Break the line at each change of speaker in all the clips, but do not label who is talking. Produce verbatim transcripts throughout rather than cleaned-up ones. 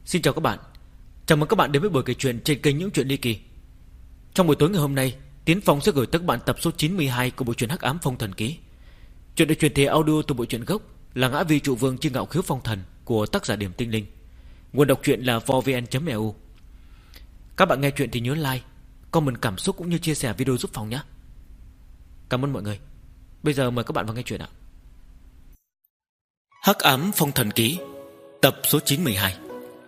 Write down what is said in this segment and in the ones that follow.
Xin chào các bạn. Chào mừng các bạn đến với buổi kể chuyện trên kênh Những Chuyện Ly Kỳ. Trong buổi tối ngày hôm nay, Tiến Phong sẽ gửi tới các bạn tập số chín mươi hai của bộ truyện Hắc Ám Phong Thần Ký. Chuyện được truyền thể audio từ bộ truyện gốc là Ngã Vì Trụ Vương Chi Ngạo Khiếu Phong Thần của tác giả Điểm Tinh Linh. Nguồn đọc truyện là vovn chấm e u. Các bạn nghe chuyện thì nhớ like, comment cảm xúc cũng như chia sẻ video giúp Phong nhé. Cảm ơn mọi người. Bây giờ mời các bạn vào nghe chuyện ạ. Hắc Ám Phong Thần Ký, tập số chín mươi hai.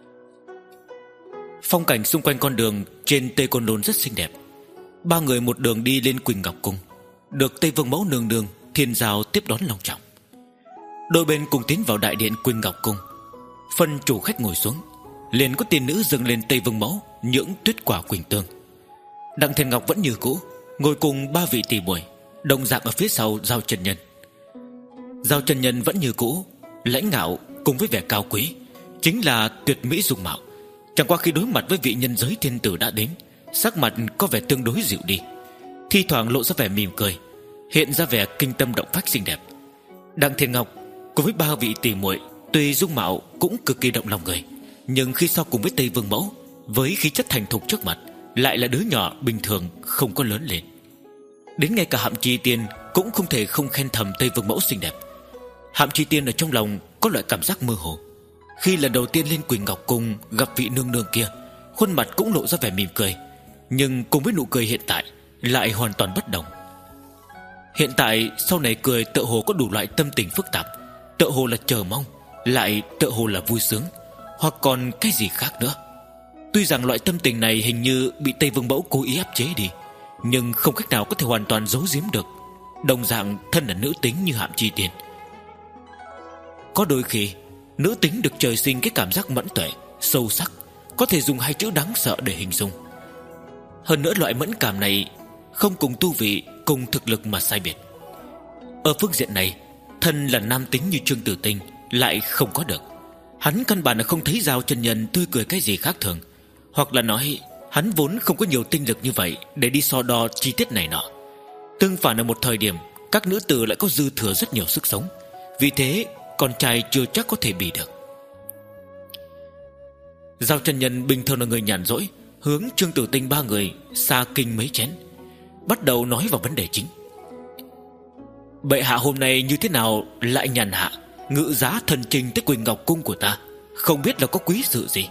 Phong cảnh xung quanh con đường trên Tây Côn Lôn rất xinh đẹp. Ba người một đường đi lên Quỳnh Ngọc Cung, được Tây Vương Mẫu nương nương Thiên Giao tiếp đón long trọng. Đôi bên cùng tiến vào đại điện Quỳnh Ngọc Cung. Phân chủ khách ngồi xuống, liền có tiên nữ dâng lên Tây Vương Mẫu những tuyết quả quỳnh tương. Đặng Thiên Ngọc vẫn như cũ, ngồi cùng ba vị tỷ muội, đồng dạng ở phía sau Giao Chân Nhân. Giao Chân Nhân vẫn như cũ, lãnh ngạo cùng với vẻ cao quý, chính là tuyệt mỹ dung mạo. Chẳng qua khi đối mặt với vị nhân giới thiên tử đã đến, sắc mặt có vẻ tương đối dịu đi, thi thoảng lộ ra vẻ mỉm cười, hiện ra vẻ kinh tâm động phách xinh đẹp. Đặng Thiên Ngọc cùng với ba vị tỷ muội tuy dung mạo cũng cực kỳ động lòng người, nhưng khi so cùng với Tây Vương Mẫu, với khí chất thành thục trước mặt, lại là đứa nhỏ bình thường không có lớn lên. Đến ngay cả Hạm Chi Tiên cũng không thể không khen thầm Tây Vương Mẫu xinh đẹp. Hạm Chi Tiên ở trong lòng có loại cảm giác mơ hồ. Khi lần đầu tiên lên Quỳnh Ngọc Cung gặp vị nương nương kia, khuôn mặt cũng lộ ra vẻ mỉm cười, nhưng cùng với nụ cười hiện tại lại hoàn toàn bất đồng. Hiện tại sau này cười tựa hồ có đủ loại tâm tình phức tạp, tựa hồ là chờ mong, lại tựa hồ là vui sướng, hoặc còn cái gì khác nữa. Tuy rằng loại tâm tình này hình như bị Tây Vương Mẫu cố ý áp chế đi, nhưng không cách nào có thể hoàn toàn giấu giếm được. Đồng dạng thân là nữ tính như Hạm Chi Tiên, có đôi khi nữ tính được trời sinh cái cảm giác mẫn tuệ, sâu sắc, có thể dùng hai chữ đáng sợ để hình dung. Hơn nữa loại mẫn cảm này không cùng tu vị, cùng thực lực mà sai biệt. Ở phương diện này, thân là nam tính như Trương Tử Tinh lại không có được. Hắn căn bản là không thấy Giao Chân Nhân tươi cười cái gì khác thường, hoặc là nói hắn vốn không có nhiều tinh lực như vậy để đi so đo chi tiết này nọ. Tương phản ở một thời điểm, các nữ tử lại có dư thừa rất nhiều sức sống, vì thế con trai chưa chắc có thể bị được. Giao Chân Nhân bình thường là người nhàn rỗi, hướng Trương Tử Tinh ba người xa kinh mấy chén, bắt đầu nói vào vấn đề chính. Bệ hạ hôm nay như thế nào lại nhàn hạ ngự giá thần trình tới Quỳnh Ngọc Cung của ta, không biết là có quý sự gì?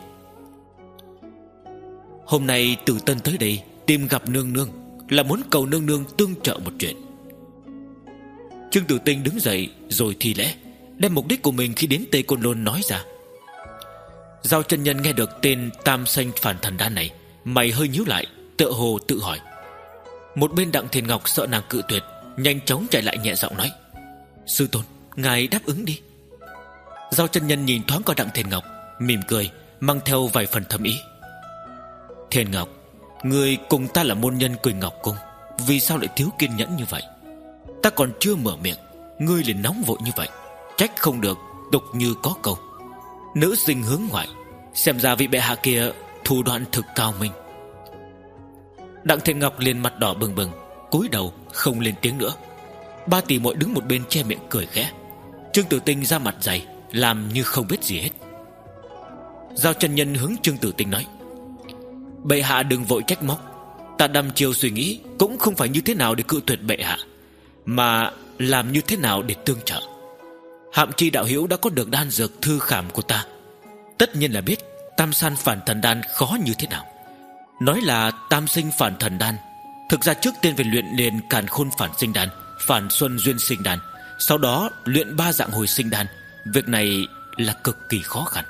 Hôm nay Tử Tân tới đây tìm gặp nương nương, là muốn cầu nương nương tương trợ một chuyện. Trương Tử Tinh đứng dậy rồi thi lễ, đem mục đích của mình khi đến Tây Côn Lôn nói ra. Giao Chân Nhân nghe được tên Tam Sanh Phản Thần Đan này, mày hơi nhíu lại, tựa hồ tự hỏi. Một bên Đặng Thiên Ngọc sợ nàng cự tuyệt, nhanh chóng chạy lại nhẹ giọng nói: Sư tôn, ngài đáp ứng đi. Giao Chân Nhân nhìn thoáng qua Đặng Thiên Ngọc, mỉm cười, mang theo vài phần thâm ý. Thiên Ngọc, người cùng ta là môn nhân Quỳnh Ngọc Cung, vì sao lại thiếu kiên nhẫn như vậy? Ta còn chưa mở miệng, ngươi liền nóng vội như vậy, trách không được. Tục như có câu, nữ sinh hướng ngoại, xem ra vị bệ hạ kia thủ đoạn thực cao minh. Đặng Thiên Ngọc liền mặt đỏ bừng bừng, cúi đầu không lên tiếng nữa. Ba tỷ muội đứng một bên che miệng cười khẽ. Trương Tử Tinh ra mặt dày, làm như không biết gì hết. Giao Chân Nhân hướng Trương Tử Tinh nói: Bệ hạ đừng vội trách móc, ta đăm chiêu suy nghĩ cũng không phải như thế nào để cự tuyệt bệ hạ, mà làm như thế nào để tương trợ. Hạm Chi đạo hữu đã có được đan dược thư khảm của ta, tất nhiên là biết Tam San Phản Thần Đan khó như thế nào. Nói là Tam Sinh Phản Thần Đan, thực ra trước tiên về luyện liền Càn Khôn Phản Sinh Đan, Phản Xuân Duyên Sinh Đan, sau đó luyện ba dạng hồi sinh đan. Việc này là cực kỳ khó khăn.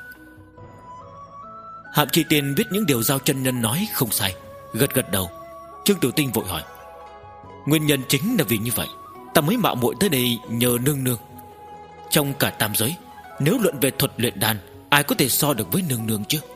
Hạm Chi Tiên biết những điều Giao Chân Nhân nói không sai, gật gật đầu. Trương Tử Tinh vội hỏi: Nguyên nhân chính là vì như vậy, ta mới mạo muội tới đây nhờ nương nương. Trong cả tam giới, nếu luận về thuật luyện đan, ai có thể so được với nương nương chứ?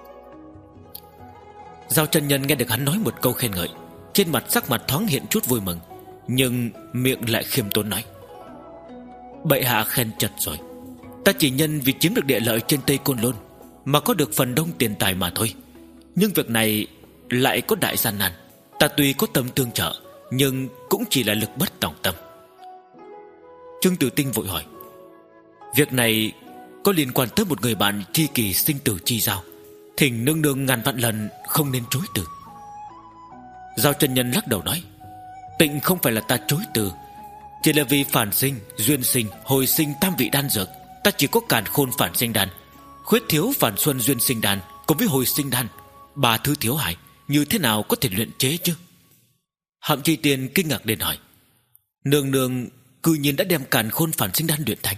Giao Chân Nhân nghe được hắn nói một câu khen ngợi, trên mặt sắc mặt thoáng hiện chút vui mừng, nhưng miệng lại khiêm tốn nói: Bệ hạ khen chật rồi, ta chỉ nhân vì chiếm được địa lợi trên Tây Côn Lôn mà có được phần đông tiền tài mà thôi. Nhưng việc này lại có đại gian nan. Ta tuy có tâm tương trợ, nhưng cũng chỉ là lực bất tòng tâm. Trương Tử Tinh vội hỏi: Việc này có liên quan tới một người bạn tri kỷ sinh tử chi giao, thỉnh nương nương ngàn vạn lần không nên chối từ. Giao chân nhân lắc đầu nói: Tịnh không phải là ta chối từ, chỉ là vì phản sinh, duyên sinh, hồi sinh tam vị đan dược, ta chỉ có càn khôn phản sinh đan, khuyết thiếu phản xuân duyên sinh đan cùng với hồi sinh đan, ba thứ thiếu hại, như thế nào có thể luyện chế chứ? Hạm Chi Tiên kinh ngạc đến hỏi: Nương nương cư nhiên đã đem càn khôn phản sinh đan luyện thành?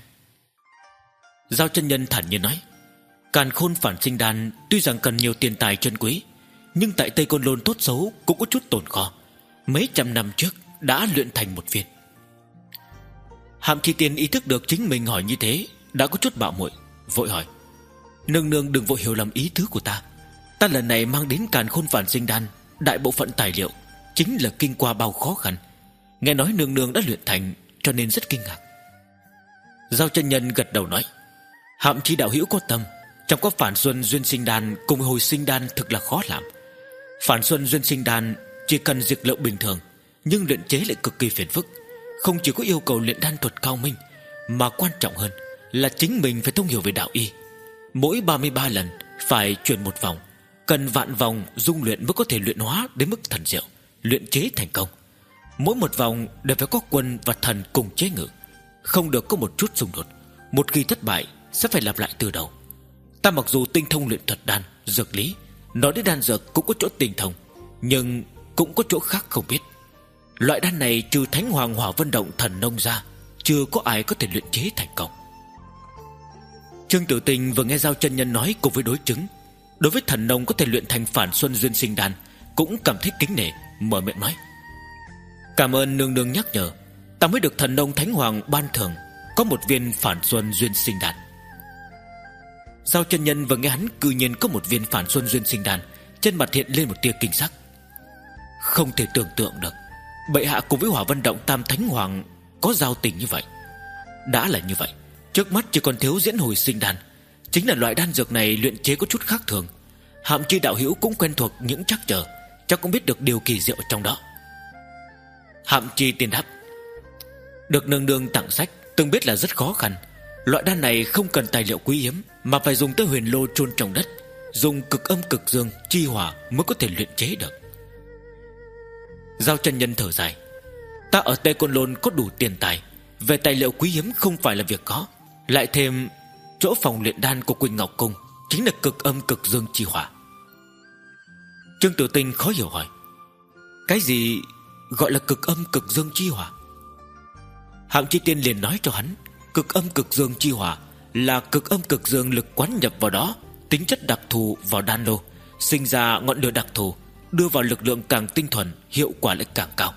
Giao chân nhân thản nhiên nói: Càn khôn phản sinh đan tuy rằng cần nhiều tiền tài chân quý, nhưng tại Tây Côn Lôn tốt xấu cũng có chút tồn kho, mấy trăm năm trước đã luyện thành một viên. Hạm Chi Tiên ý thức được chính mình hỏi như thế đã có chút bạo muội, vội hỏi: Nương nương đừng vội hiểu lầm ý tứ của ta. Ta lần này mang đến càn khôn phản sinh đan, đại bộ phận tài liệu chính là kinh qua bao khó khăn. Nghe nói nương nương đã luyện thành, cho nên rất kinh ngạc. Giao chân nhân gật đầu nói: Hạm Chi đạo hữu có tâm, trong có phản xuân duyên sinh đan cùng hồi sinh đan thực là khó làm. Phản xuân duyên sinh đan chỉ cần dược liệu bình thường, nhưng luyện chế lại cực kỳ phiền phức. Không chỉ có yêu cầu luyện đan thuật cao minh, mà quan trọng hơn là chính mình phải thông hiểu về đạo y. Mỗi ba mươi ba lần phải chuyển một vòng, cần vạn vòng dung luyện mới có thể luyện hóa đến mức thần diệu, luyện chế thành công. Mỗi một vòng đều phải có quân và thần cùng chế ngự, không được có một chút xung đột. Một khi thất bại sẽ phải lặp lại từ đầu. Ta mặc dù tinh thông luyện thuật đan, dược lý, nói đến đan dược cũng có chỗ tinh thông, nhưng cũng có chỗ khác không biết. Loại đan này trừ Thánh Hoàng Hỏa Vân Động thần nông ra, chưa có ai có thể luyện chế thành công. Trương Tử Tình vừa nghe Giao chân nhân nói cùng với đối chứng, đối với thần nông có thể luyện thành phản xuân duyên sinh đan, cũng cảm thấy kính nể, mở miệng nói: Cảm ơn nương nương nhắc nhở, ta mới được thần nông Thánh Hoàng ban thưởng có một viên phản xuân duyên sinh đan. Giao chân nhân vừa nghe hắn cư nhiên có một viên phản xuân duyên sinh đan, trên mặt hiện lên một tia kinh sắc. Không thể tưởng tượng được bệ hạ cùng với Hỏa Vân Động Tam Thánh Hoàng có giao tình như vậy. Đã là như vậy, trước mắt chỉ còn thiếu diễn hồi sinh đan. Chính là loại đan dược này luyện chế có chút khác thường. Hạm Chi đạo hữu cũng quen thuộc những trắc trở, chắc cũng biết được điều kỳ diệu trong đó. Hạm Chi tiên đáp: Được nương nương tặng sách, từng biết là rất khó khăn. Loại đan này không cần tài liệu quý hiếm, mà phải dùng tới huyền lô chôn trong đất, dùng cực âm cực dương chi hỏa mới có thể luyện chế được. Giao chân nhân thở dài: Ta ở Tây Côn Lôn có đủ tiền tài, về tài liệu quý hiếm không phải là việc khó. Lại thêm chỗ phòng luyện đan của Quỳnh Ngọc Cung chính là cực âm cực dương chi hỏa. Trương Tử Tinh khó hiểu hỏi: Cái gì gọi là cực âm cực dương chi hỏa? Hạm Chi Tiên liền nói cho hắn, cực âm cực dương chi hỏa là cực âm cực dương lực quán nhập vào đó, tính chất đặc thù vào đan lô, sinh ra ngọn lửa đặc thù, đưa vào lực lượng càng tinh thuần, hiệu quả lại càng cao.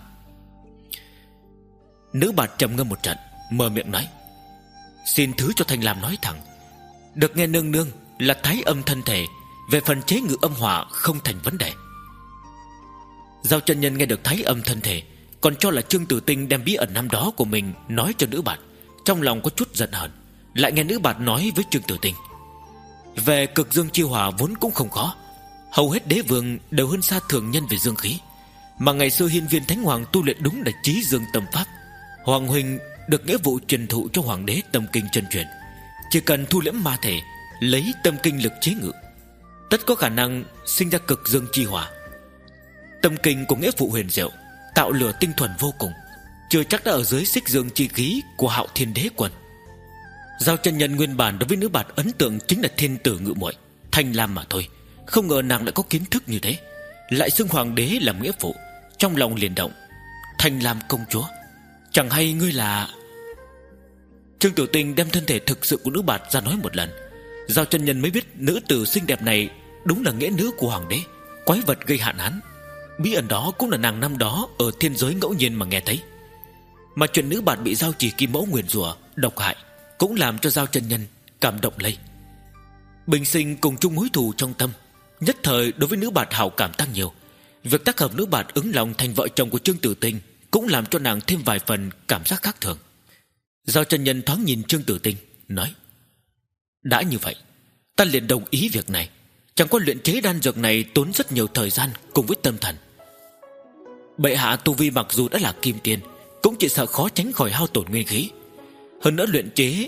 Nữ bạt trầm ngâm một trận, mở miệng nói: Xin thứ cho Thanh Lam nói thẳng. Được nghe nương nương là thái âm thân thể, về phần chế ngự âm hỏa không thành vấn đề. Giao chân nhân nghe được thái âm thân thể, còn cho là Trương Tử Tinh đem bí ẩn năm đó của mình nói cho nữ bạt, trong lòng có chút giận hờn. Lại nghe nữ bạt nói với Trương Tử Tinh: Về cực dương chi hỏa vốn cũng không khó, hầu hết đế vương đều hơn xa thường nhân về dương khí. Mà ngày xưa Hiên Viên Thánh Hoàng tu luyện đúng là chí dương tâm pháp. Hoàng huynh được nghĩa vụ truyền thụ cho hoàng đế tâm kinh chân truyền, chỉ cần thu liễm ma thể, lấy tâm kinh lực chế ngự, tất có khả năng sinh ra cực dương chi hỏa. Tâm kinh của nghĩa vụ huyền diệu, tạo lửa tinh thuần vô cùng, chưa chắc đã ở dưới xích dương chi khí của Hạo Thiên Đế Quân. Giao chân nhân nguyên bản đối với nữ bạt ấn tượng chính là thiên tử ngự muội Thanh Lam mà thôi, không ngờ nàng lại có kiến thức như thế, lại xưng hoàng đế làm nghĩa phụ, trong lòng liền động: Thanh Lam công chúa, chẳng hay ngươi là... Trương Tử Tinh đem thân thể thực sự của nữ bạt ra nói một lần. Giao chân nhân mới biết nữ tử xinh đẹp này đúng là nghĩa nữ của hoàng đế, quái vật gây hạn hán. Bí ẩn đó cũng là nàng năm đó ở thiên giới ngẫu nhiên mà nghe thấy. Mà chuyện nữ bạt bị Giao Chỉ Kim Mẫu nguyền rủa độc hại cũng làm cho Giao chân nhân cảm động lây. Bình sinh cùng chung mối thù trong tâm, nhất thời đối với nữ bạt hảo cảm tăng nhiều. Việc tác hợp nữ bạt ứng lòng thành vợ chồng của Trương Tử Tinh cũng làm cho nàng thêm vài phần cảm giác khác thường. Giao chân nhân thoáng nhìn Trương Tử Tinh, nói: Đã như vậy, ta liền đồng ý việc này. Chẳng qua luyện chế đan dược này tốn rất nhiều thời gian cùng với tâm thần. Bệ hạ tu vi mặc dù đã là kim tiên, cũng chỉ sợ khó tránh khỏi hao tổn nguyên khí. Hơn nữa luyện chế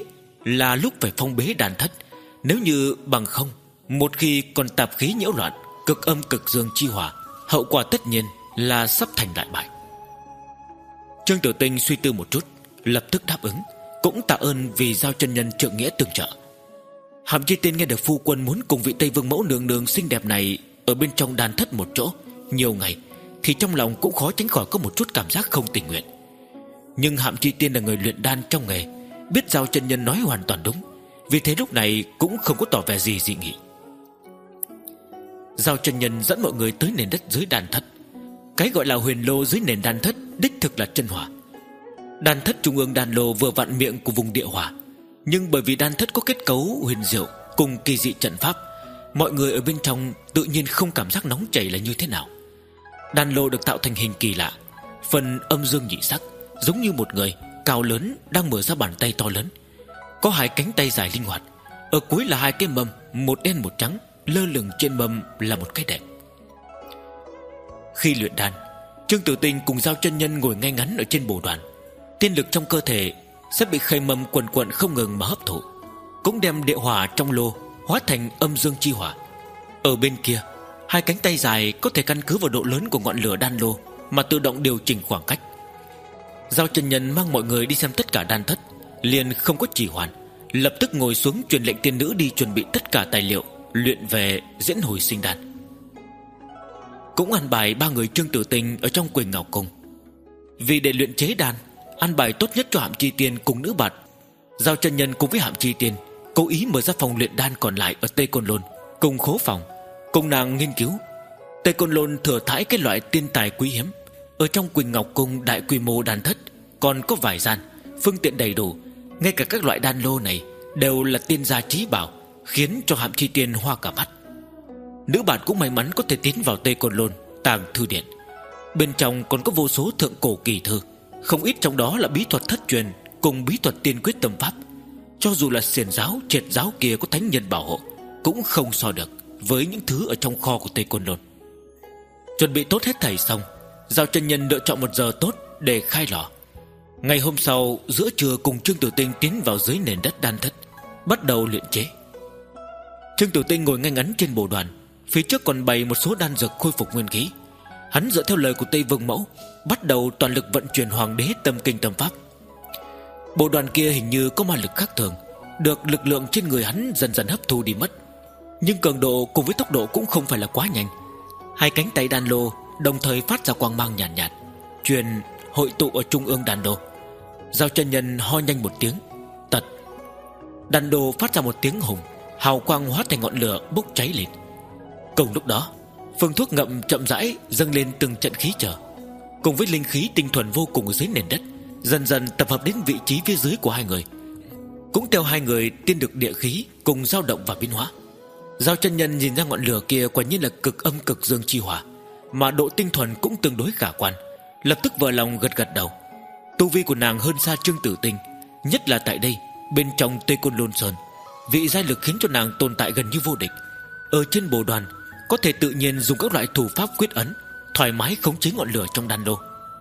là lúc phải phong bế đàn thất. Nếu như bằng không, một khi còn tạp khí nhiễu loạn, cực âm cực dương chi hỏa, hậu quả tất nhiên là sắp thành đại bại. Trương Tử Tinh suy tư một chút, lập tức đáp ứng, cũng tạ ơn vì giao chân nhân trượng nghĩa tương trợ. Hàm Chi Tiên nghe được phu quân muốn cùng vị Tây Vương mẫu nương nương xinh đẹp này ở bên trong đàn thất một chỗ nhiều ngày, thì trong lòng cũng khó tránh khỏi có một chút cảm giác không tình nguyện. Nhưng Hàm Chi Tiên là người luyện đan trong nghề, biết giao chân nhân nói hoàn toàn đúng, vì thế lúc này cũng không có tỏ vẻ gì dị nghị. Giao chân nhân dẫn mọi người tới nền đất dưới đàn thất. Cái gọi là huyền lô dưới nền đan thất đích thực là chân hỏa. Đan thất trung ương đan lô vừa vặn miệng của vùng địa hỏa, nhưng bởi vì đan thất có kết cấu huyền diệu cùng kỳ dị trận pháp, mọi người ở bên trong tự nhiên không cảm giác nóng chảy là như thế nào. Đan lô được tạo thành hình kỳ lạ, phần âm dương nhị sắc, giống như một người cao lớn đang mở ra bàn tay to lớn, có hai cánh tay dài linh hoạt. Ở cuối là hai cái mâm, một đen một trắng, lơ lửng trên mâm là một cái đệm. Khi luyện đan, Trương Tử Tinh cùng giao chân nhân ngồi ngay ngắn ở trên bồ đoàn. Tiên lực trong cơ thể sẽ bị khay mâm quần quận không ngừng mà hấp thụ, cũng đem địa hỏa trong lô hóa thành âm dương chi hỏa. Ở bên kia, hai cánh tay dài có thể căn cứ vào độ lớn của ngọn lửa đan lô mà tự động điều chỉnh khoảng cách. Giao chân nhân mang mọi người đi xem tất cả đan thất, liền không có trì hoãn, lập tức ngồi xuống truyền lệnh tiên nữ đi chuẩn bị tất cả tài liệu luyện về diễn hồi sinh đan. Cũng an bài ba người Trương Tử Tinh ở trong Quỳnh Ngọc Cung. Vì để luyện chế đan, an bài tốt nhất cho Hàm Chi Tiên cùng nữ bạt. Giao chân nhân cùng với Hàm Chi Tiên cố ý mở ra phòng luyện đan còn lại ở Tây Côn Lôn, cùng khố phòng, cùng nàng nghiên cứu. Tây Côn Lôn thừa thãi cái loại tiên tài quý hiếm. Ở trong Quỳnh Ngọc Cung đại quy mô đan thất còn có vài gian, phương tiện đầy đủ. Ngay cả các loại đan lô này đều là tiên gia trí bảo, khiến cho Hàm Chi Tiên hoa cả mắt. Nữ bản cũng may mắn có thể tiến vào Tây Côn Lôn tàng thư điện. Bên trong còn có vô số thượng cổ kỳ thư, không ít trong đó là bí thuật thất truyền cùng bí thuật tiên quyết tâm pháp. Cho dù là xiển giáo, triệt giáo kia có thánh nhân bảo hộ, cũng không so được với những thứ ở trong kho của Tây Côn Lôn. Chuẩn bị tốt hết thảy xong, giao chân nhân lựa chọn một giờ tốt để khai lò. Ngày hôm sau giữa trưa cùng Trương Tử Tinh tiến vào dưới nền đất đan thất, bắt đầu luyện chế. Trương Tử Tinh ngồi ngay ngắn trên bồ đoàn, phía trước còn bày một số đan dược khôi phục nguyên khí. Hắn dựa theo lời của Tây Vương mẫu, bắt đầu toàn lực vận chuyển hoàng đế tâm kinh tâm pháp. Bộ đoàn kia hình như có ma lực khác thường, được lực lượng trên người hắn dần dần hấp thu đi mất, nhưng cường độ cùng với tốc độ cũng không phải là quá nhanh. Hai cánh tay đan lô đồng thời phát ra quang mang nhàn nhạt, nhạt, truyền hội tụ ở trung ương đan lô. Giao chân nhân ho nhanh một tiếng, tật. Đan lô phát ra một tiếng hùng, hào quang hóa thành ngọn lửa bốc cháy lên. Cùng lúc đó, phương thuốc ngậm chậm rãi dâng lên từng trận khí trở, cùng với linh khí tinh thuần vô cùng ở dưới nền đất, dần dần tập hợp đến vị trí phía dưới của hai người. Cũng theo hai người tiên được địa khí cùng dao động và biến hóa. Giao chân nhân nhìn ra ngọn lửa kia quả nhiên là cực âm cực dương chi hỏa, mà độ tinh thuần cũng tương đối khả quan, lập tức vừa lòng gật gật đầu. Tu vi của nàng hơn xa Trương Tử Tinh, nhất là tại đây bên trong Tây Côn Lôn Sơn, vị giai lực khiến cho nàng tồn tại gần như vô địch. Ở trên bồ đoàn có thể tự nhiên dùng các loại thủ pháp quyết ấn, thoải mái khống chế ngọn lửa trong đan lô.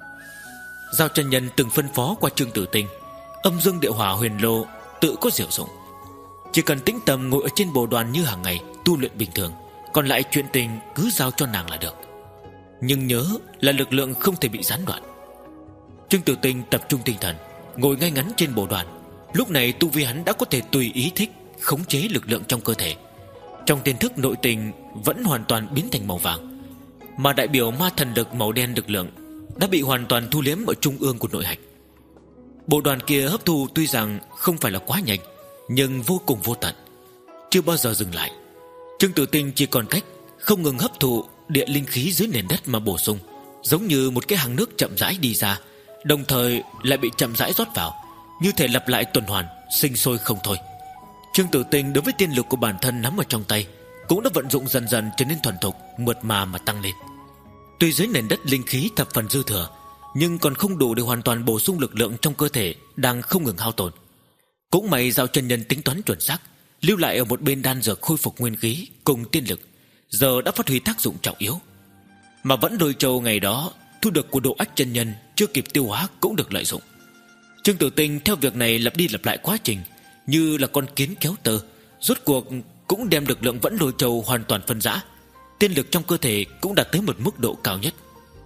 Giao chân nhân từng phân phó qua Trương Tử Tinh, âm dương địa hỏa huyền lô tự có diệu dụng, chỉ cần tĩnh tâm ngồi ở trên bồ đoàn như hàng ngày tu luyện bình thường, còn lại chuyện tình cứ giao cho nàng là được. Nhưng nhớ là lực lượng không thể bị gián đoạn. Trương Tử Tinh tập trung tinh thần, ngồi ngay ngắn trên bồ đoàn. Lúc này tu vi hắn đã có thể tùy ý thích khống chế lực lượng trong cơ thể. Trong tiên thức nội tình vẫn hoàn toàn biến thành màu vàng, mà đại biểu ma thần lực màu đen lực lượng đã bị hoàn toàn thu liếm ở trung ương của nội hạch. Bộ đoàn kia hấp thu tuy rằng không phải là quá nhanh, nhưng vô cùng vô tận, chưa bao giờ dừng lại. Trương Tử Tinh chỉ còn cách không ngừng hấp thụ địa linh khí dưới nền đất mà bổ sung, giống như một cái hàng nước chậm rãi đi ra, đồng thời lại bị chậm rãi rót vào, như thể lặp lại tuần hoàn, sinh sôi không thôi. Trương Tử Tinh đối với tiên lực của bản thân nắm ở trong tay cũng đã vận dụng dần dần trở nên thuần thục, mượt mà mà tăng lên. Tuy dưới nền đất linh khí thập phần dư thừa, nhưng còn không đủ để hoàn toàn bổ sung lực lượng trong cơ thể đang không ngừng hao tổn. Cũng may giao chân nhân tính toán chuẩn xác, lưu lại ở một bên đan dược khôi phục nguyên khí cùng tiên lực, giờ đã phát huy tác dụng trọng yếu. Mà vẫn đôi châu ngày đó thu được của Độ Ách chân nhân chưa kịp tiêu hóa cũng được lợi dụng. Trương Tử Tinh theo việc này lặp đi lặp lại quá trình, như là con kiến kéo tơ, rốt cuộc cũng đem lực lượng Vẫn Lôi Châu hoàn toàn phân rã. Tiên lực trong cơ thể cũng đạt tới một mức độ cao nhất.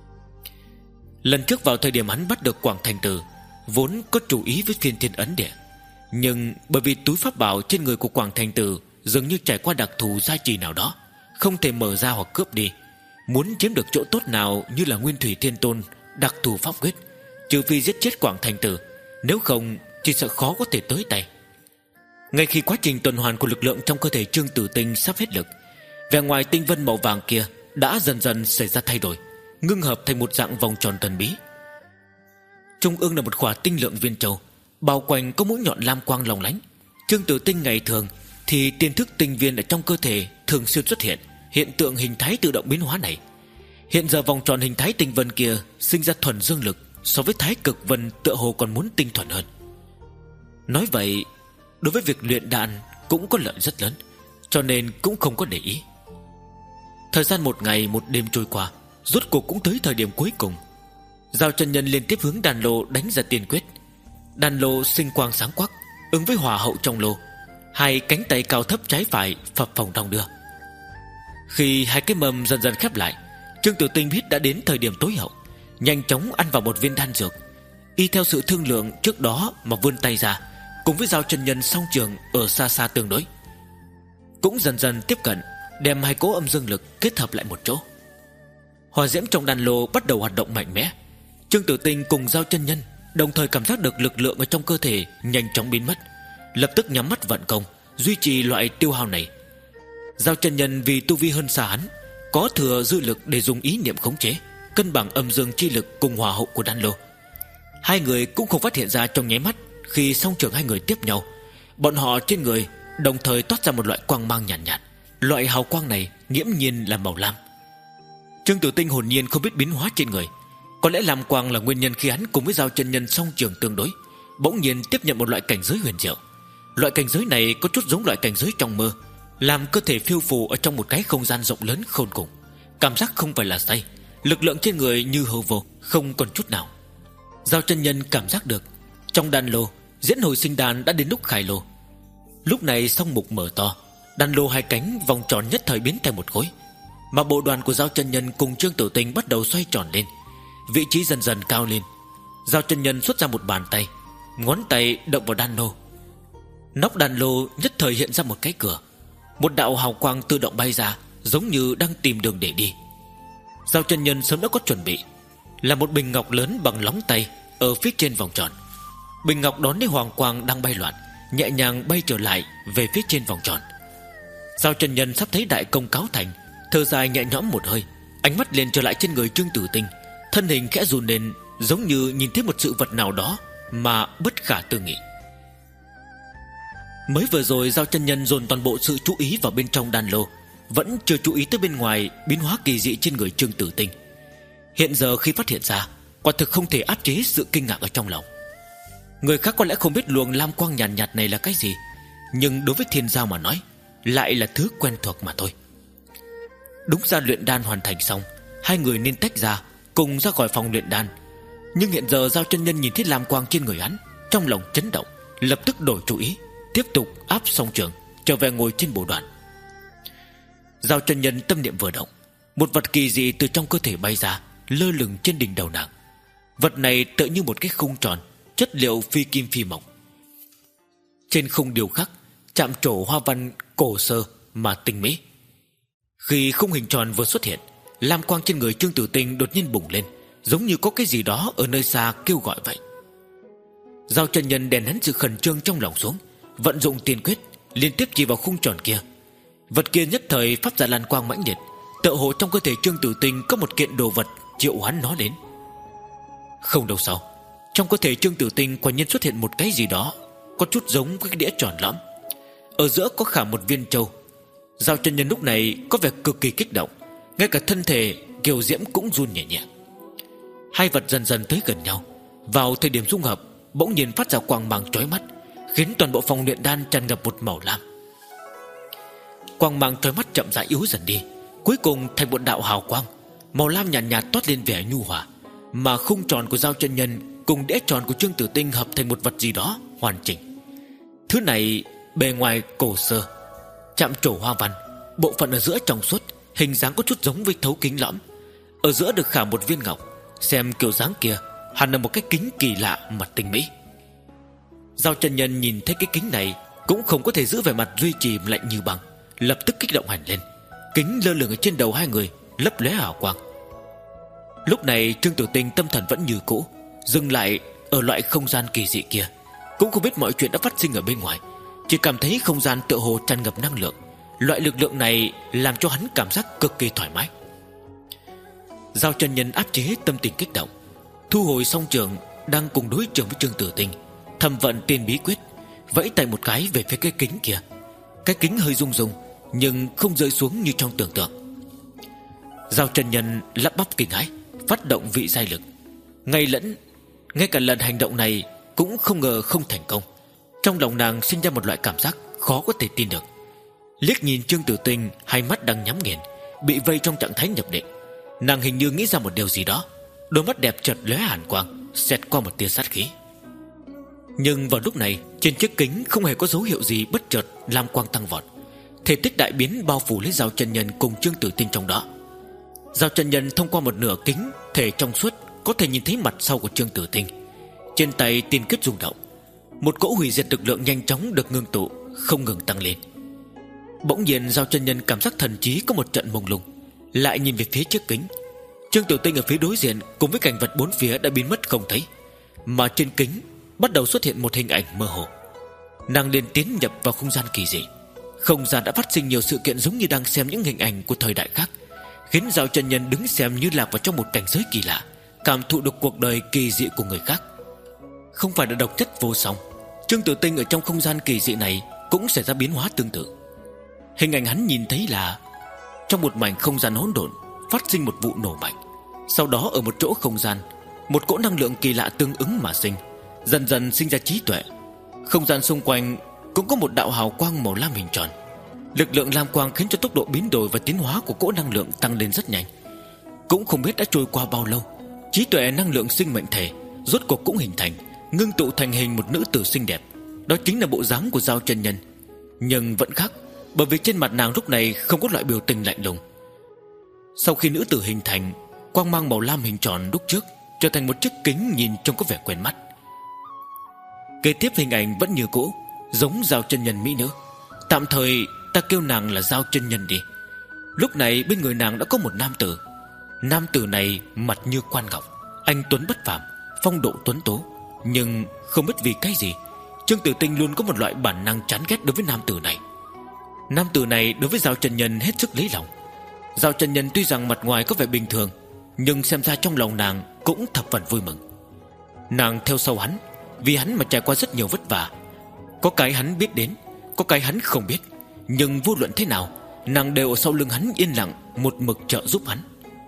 Lần trước vào thời điểm hắn bắt được Quảng Thành Tử, vốn có chú ý với Phiên Thiên Ấn Địa, nhưng bởi vì túi pháp bảo trên người của Quảng Thành Tử dường như trải qua đặc thù gia trì nào đó, không thể mở ra hoặc cướp đi. Muốn chiếm được chỗ tốt nào như là Nguyên Thủy Thiên Tôn đặc thù pháp quyết, trừ phi giết chết Quảng Thành Tử, nếu không chỉ sợ khó có thể tới tay. Ngay khi quá trình tuần hoàn của lực lượng trong cơ thể Trương Tử Tinh sắp hết lực, vẻ ngoài tinh vân màu vàng kia đã dần dần xảy ra thay đổi, ngưng hợp thành một dạng vòng tròn thần bí. Trung ương là một khỏa tinh lượng viên châu, bao quanh có mũi nhọn lam quang lóng lánh. Trương Tử Tinh ngày thường thì tiên thức tinh viên ở trong cơ thể thường xuyên xuất hiện hiện tượng hình thái tự động biến hóa này. Hiện giờ vòng tròn hình thái tinh vân kia sinh ra thuần dương lực, so với thái cực vân tựa hồ còn muốn tinh thuần hơn. Nói vậy, đối với việc luyện đan cũng có lợi rất lớn, cho nên cũng không có để ý. Thời gian một ngày một đêm trôi qua, rốt cuộc cũng tới thời điểm cuối cùng. Giao chân nhân liên tiếp hướng đan lô đánh ra tiên quyết. Đan lô sinh quang sáng quắc, ứng với hỏa hậu trong lô. Hai cánh tay cao thấp trái phải phập phồng đong đưa. Khi hai cái mầm dần dần khép lại, Trương Tử Tinh biết đã đến thời điểm tối hậu, nhanh chóng ăn vào một viên đan dược. Y theo sự thương lượng trước đó mà vươn tay ra, cùng với Giao chân nhân song trường ở xa xa tương đối, cũng dần dần tiếp cận, đem hai cỗ âm dương lực kết hợp lại một chỗ. Hỏa diễm trong đan lô bắt đầu hoạt động mạnh mẽ. Trương Tử Tinh cùng Giao chân nhân đồng thời cảm giác được lực lượng ở trong cơ thể nhanh chóng biến mất, lập tức nhắm mắt vận công duy trì loại tiêu hao này. Giao chân nhân vì tu vi hơn xa hắn, có thừa dư lực để dùng ý niệm khống chế, cân bằng âm dương chi lực cùng hỏa hậu của đan lô. Hai người cũng không phát hiện ra trong nháy mắt, khi song trường hai người tiếp nhau, bọn họ trên người đồng thời toát ra một loại quang mang nhàn nhạt, nhạt. Loại hào quang này nghiễm nhiên là màu lam. Trương Tử Tinh hồn nhiên không biết biến hóa trên người. Có lẽ lam quang là nguyên nhân khi hắn cùng với Giao chân nhân song trường tương đối, bỗng nhiên tiếp nhận một loại cảnh giới huyền diệu. Loại cảnh giới này có chút giống loại cảnh giới trong mơ, làm cơ thể phiêu phù ở trong một cái không gian rộng lớn khôn cùng. Cảm giác không phải là say, lực lượng trên người như hư vô, không còn chút nào. Giao chân nhân cảm giác được trong đan lô diễn hồi sinh đan đã đến lúc khai lô. Lúc này song mục mở to, đan lô hai cánh vòng tròn nhất thời biến thành một khối, mà bộ đoàn của Giao chân nhân cùng Trương Tử Tinh bắt đầu xoay tròn lên, vị trí dần dần cao lên. Giao chân nhân xuất ra một bàn tay, ngón tay động vào đan lô. Nóc đan lô nhất thời hiện ra một cái cửa, một đạo hào quang tự động bay ra, giống như đang tìm đường để đi. Giao chân nhân sớm đã có chuẩn bị, là một bình ngọc lớn bằng lóng tay ở phía trên vòng tròn. Bình ngọc đón lấy hoàng quang đang bay loạn, nhẹ nhàng bay trở lại về phía trên vòng tròn. Giao chân nhân sắp thấy đại công cáo thành, thở dài nhẹ nhõm một hơi, ánh mắt liền trở lại trên người Trương Tử Tinh, thân hình khẽ run lên, giống như nhìn thấy một sự vật nào đó mà bất khả tư nghị. Mới vừa rồi Giao chân nhân dồn toàn bộ sự chú ý vào bên trong đan lô, vẫn chưa chú ý tới bên ngoài biến hóa kỳ dị trên người Trương Tử Tinh. Hiện giờ khi phát hiện ra, quả thực không thể áp chế sự kinh ngạc ở trong lòng. Người khác có lẽ không biết luồng lam quang nhàn nhạt, nhạt này là cái gì, nhưng đối với Thiên Giao mà nói, lại là thứ quen thuộc mà thôi. Đúng ra luyện đan hoàn thành xong, hai người nên tách ra, cùng ra khỏi phòng luyện đan. Nhưng hiện giờ Giao chân nhân nhìn thấy lam quang trên người hắn, trong lòng chấn động, lập tức đổi chủ ý, tiếp tục áp song trường trở về ngồi trên bộ đoàn. Giao chân nhân tâm niệm vừa động, một vật kỳ dị từ trong cơ thể bay ra, lơ lửng trên đỉnh đầu nàng. Vật này tựa như một cái khung tròn, chất liệu phi kim phi mộc. Trên khung điêu khắc chạm trổ hoa văn cổ sơ mà tinh mỹ. Khi khung hình tròn vừa xuất hiện, lam quang trên người Trương Tử Tinh đột nhiên bùng lên, giống như có cái gì đó ở nơi xa kêu gọi vậy. Giao chân nhân đè nén sự khẩn trương trong lòng xuống, vận dụng tiên quyết liên tiếp chỉ vào khung tròn kia. Vật kia nhất thời phát ra lan quang mãnh liệt, tựa hồ trong cơ thể Trương Tử Tinh có một kiện đồ vật triệu hoán nó đến. Không lâu sau, trong cơ thể Trương Tử Tinh quả nhiên xuất hiện một cái gì đó có chút giống với cái đĩa tròn lõm, ở giữa có khảm một viên châu. Giao chân nhân lúc này có vẻ cực kỳ kích động, ngay cả thân thể kiều diễm cũng run nhẹ nhẹ. Hai vật dần dần tới gần nhau, vào thời điểm dung hợp bỗng nhiên phát ra quang mang chói mắt, khiến toàn bộ phòng luyện đan tràn ngập một màu lam. Quang mang chói mắt chậm rãi yếu dần đi, cuối cùng thành một đạo hào quang màu lam nhàn nhạt, nhạt toát lên vẻ nhu hòa, mà khung tròn của Giao chân nhân cùng đĩa tròn của Trương Tử Tinh hợp thành một vật gì đó hoàn chỉnh. Thứ này bề ngoài cổ xưa, chạm trổ hoa văn, bộ phận ở giữa trong suốt, hình dáng có chút giống với thấu kính lõm. Ở giữa được khảm một viên ngọc. Xem kiểu dáng kia hẳn là một cái kính kỳ lạ mà tinh mỹ. Giao chân nhân nhìn thấy cái kính này cũng không có thể giữ vẻ mặt duy trì lạnh như băng, lập tức kích động hẳn lên. Kính lơ lửng ở trên đầu hai người, lấp lóe hào quang. Lúc này Trương Tử Tinh tâm thần vẫn như cũ, dừng lại ở loại không gian kỳ dị kia. Cũng không biết mọi chuyện đã phát sinh ở bên ngoài, chỉ cảm thấy không gian tựa hồ tràn ngập năng lượng. Loại lực lượng này làm cho hắn cảm giác cực kỳ thoải mái. Giao chân nhân áp chế tâm tình kích động, thu hồi song trường đang cùng đối trường với Trương Tử Tinh, thầm vận tiên bí quyết, vẫy tay một cái về phía cái kính kia. Cái kính hơi rung rung, nhưng không rơi xuống như trong tưởng tượng. Giao chân nhân lắp bắp kinh hãi, phát động vị giai lực. Ngay lẫn Ngay cả lần hành động này cũng không ngờ không thành công. Trong lòng nàng sinh ra một loại cảm giác khó có thể tin được. Liếc nhìn Trương Tử Tinh, hai mắt đang nhắm nghiền, bị vây trong trạng thái nhập định. Nàng hình như nghĩ ra một điều gì đó, đôi mắt đẹp chợt lóe hàn quang, xẹt qua một tia sát khí. Nhưng vào lúc này, trên chiếc kính không hề có dấu hiệu gì, bất chợt lam quang tăng vọt, thể tích đại biến bao phủ lấy Giao chân nhân cùng Trương Tử Tinh trong đó. Giao chân nhân thông qua một nửa kính thể trong suốt có thể nhìn thấy mặt sau của Trương Tử Tinh. Trên tay tiên kết rung động, một cỗ hủy diệt lực lượng nhanh chóng được ngưng tụ, không ngừng tăng lên. Bỗng nhiên Giao chân nhân cảm giác thần trí có một trận mông lung, lại nhìn về phía chiếc kính. Trương Tử Tinh ở phía đối diện cùng với cảnh vật bốn phía đã biến mất không thấy, mà trên kính bắt đầu xuất hiện một hình ảnh mơ hồ. Nàng liền tiến nhập vào không gian kỳ dị. Không gian đã phát sinh nhiều sự kiện giống như đang xem những hình ảnh của thời đại khác, khiến Giao chân nhân đứng xem như lạc vào trong một cảnh giới kỳ lạ, cảm thụ được cuộc đời kỳ dị của người khác. Không phải là độc chất vô song, Trương Tử Tinh ở trong không gian kỳ dị này cũng xảy ra biến hóa tương tự. Hình ảnh hắn nhìn thấy là trong một mảnh không gian hỗn độn phát sinh một vụ nổ mạnh. Sau đó ở một chỗ không gian, một cỗ năng lượng kỳ lạ tương ứng mà sinh, dần dần sinh ra trí tuệ. Không gian xung quanh cũng có một đạo hào quang màu lam hình tròn. Lực lượng lam quang khiến cho tốc độ biến đổi và tiến hóa của cỗ năng lượng tăng lên rất nhanh. Cũng không biết đã trôi qua bao lâu, trí tuệ năng lượng sinh mệnh thể rốt cuộc cũng hình thành, ngưng tụ thành hình một nữ tử xinh đẹp. Đó chính là bộ dáng của Giao chân nhân. Nhưng vẫn khác, bởi vì trên mặt nàng lúc này không có loại biểu tình lạnh lùng. Sau khi nữ tử hình thành, quang mang màu lam hình tròn lúc trước trở thành một chiếc kính nhìn trông có vẻ quen mắt. Kế tiếp hình ảnh vẫn như cũ, giống Giao chân nhân mỹ nữ. Tạm thời ta kêu nàng là Giao chân nhân đi. Lúc này bên người nàng đã có một nam tử. Nam tử này mặt như quan ngọc, anh tuấn bất phàm, phong độ tuấn tố. Nhưng không biết vì cái gì, Trương Tử Tinh luôn có một loại bản năng chán ghét đối với nam tử này. Nam tử này đối với Giao chân nhân hết sức lấy lòng. Giao chân nhân tuy rằng mặt ngoài có vẻ bình thường, nhưng xem ra trong lòng nàng cũng thập phần vui mừng. Nàng theo sau hắn, vì hắn mà trải qua rất nhiều vất vả. Có cái hắn biết đến, có cái hắn không biết, nhưng vô luận thế nào, nàng đều ở sau lưng hắn yên lặng một mực trợ giúp hắn.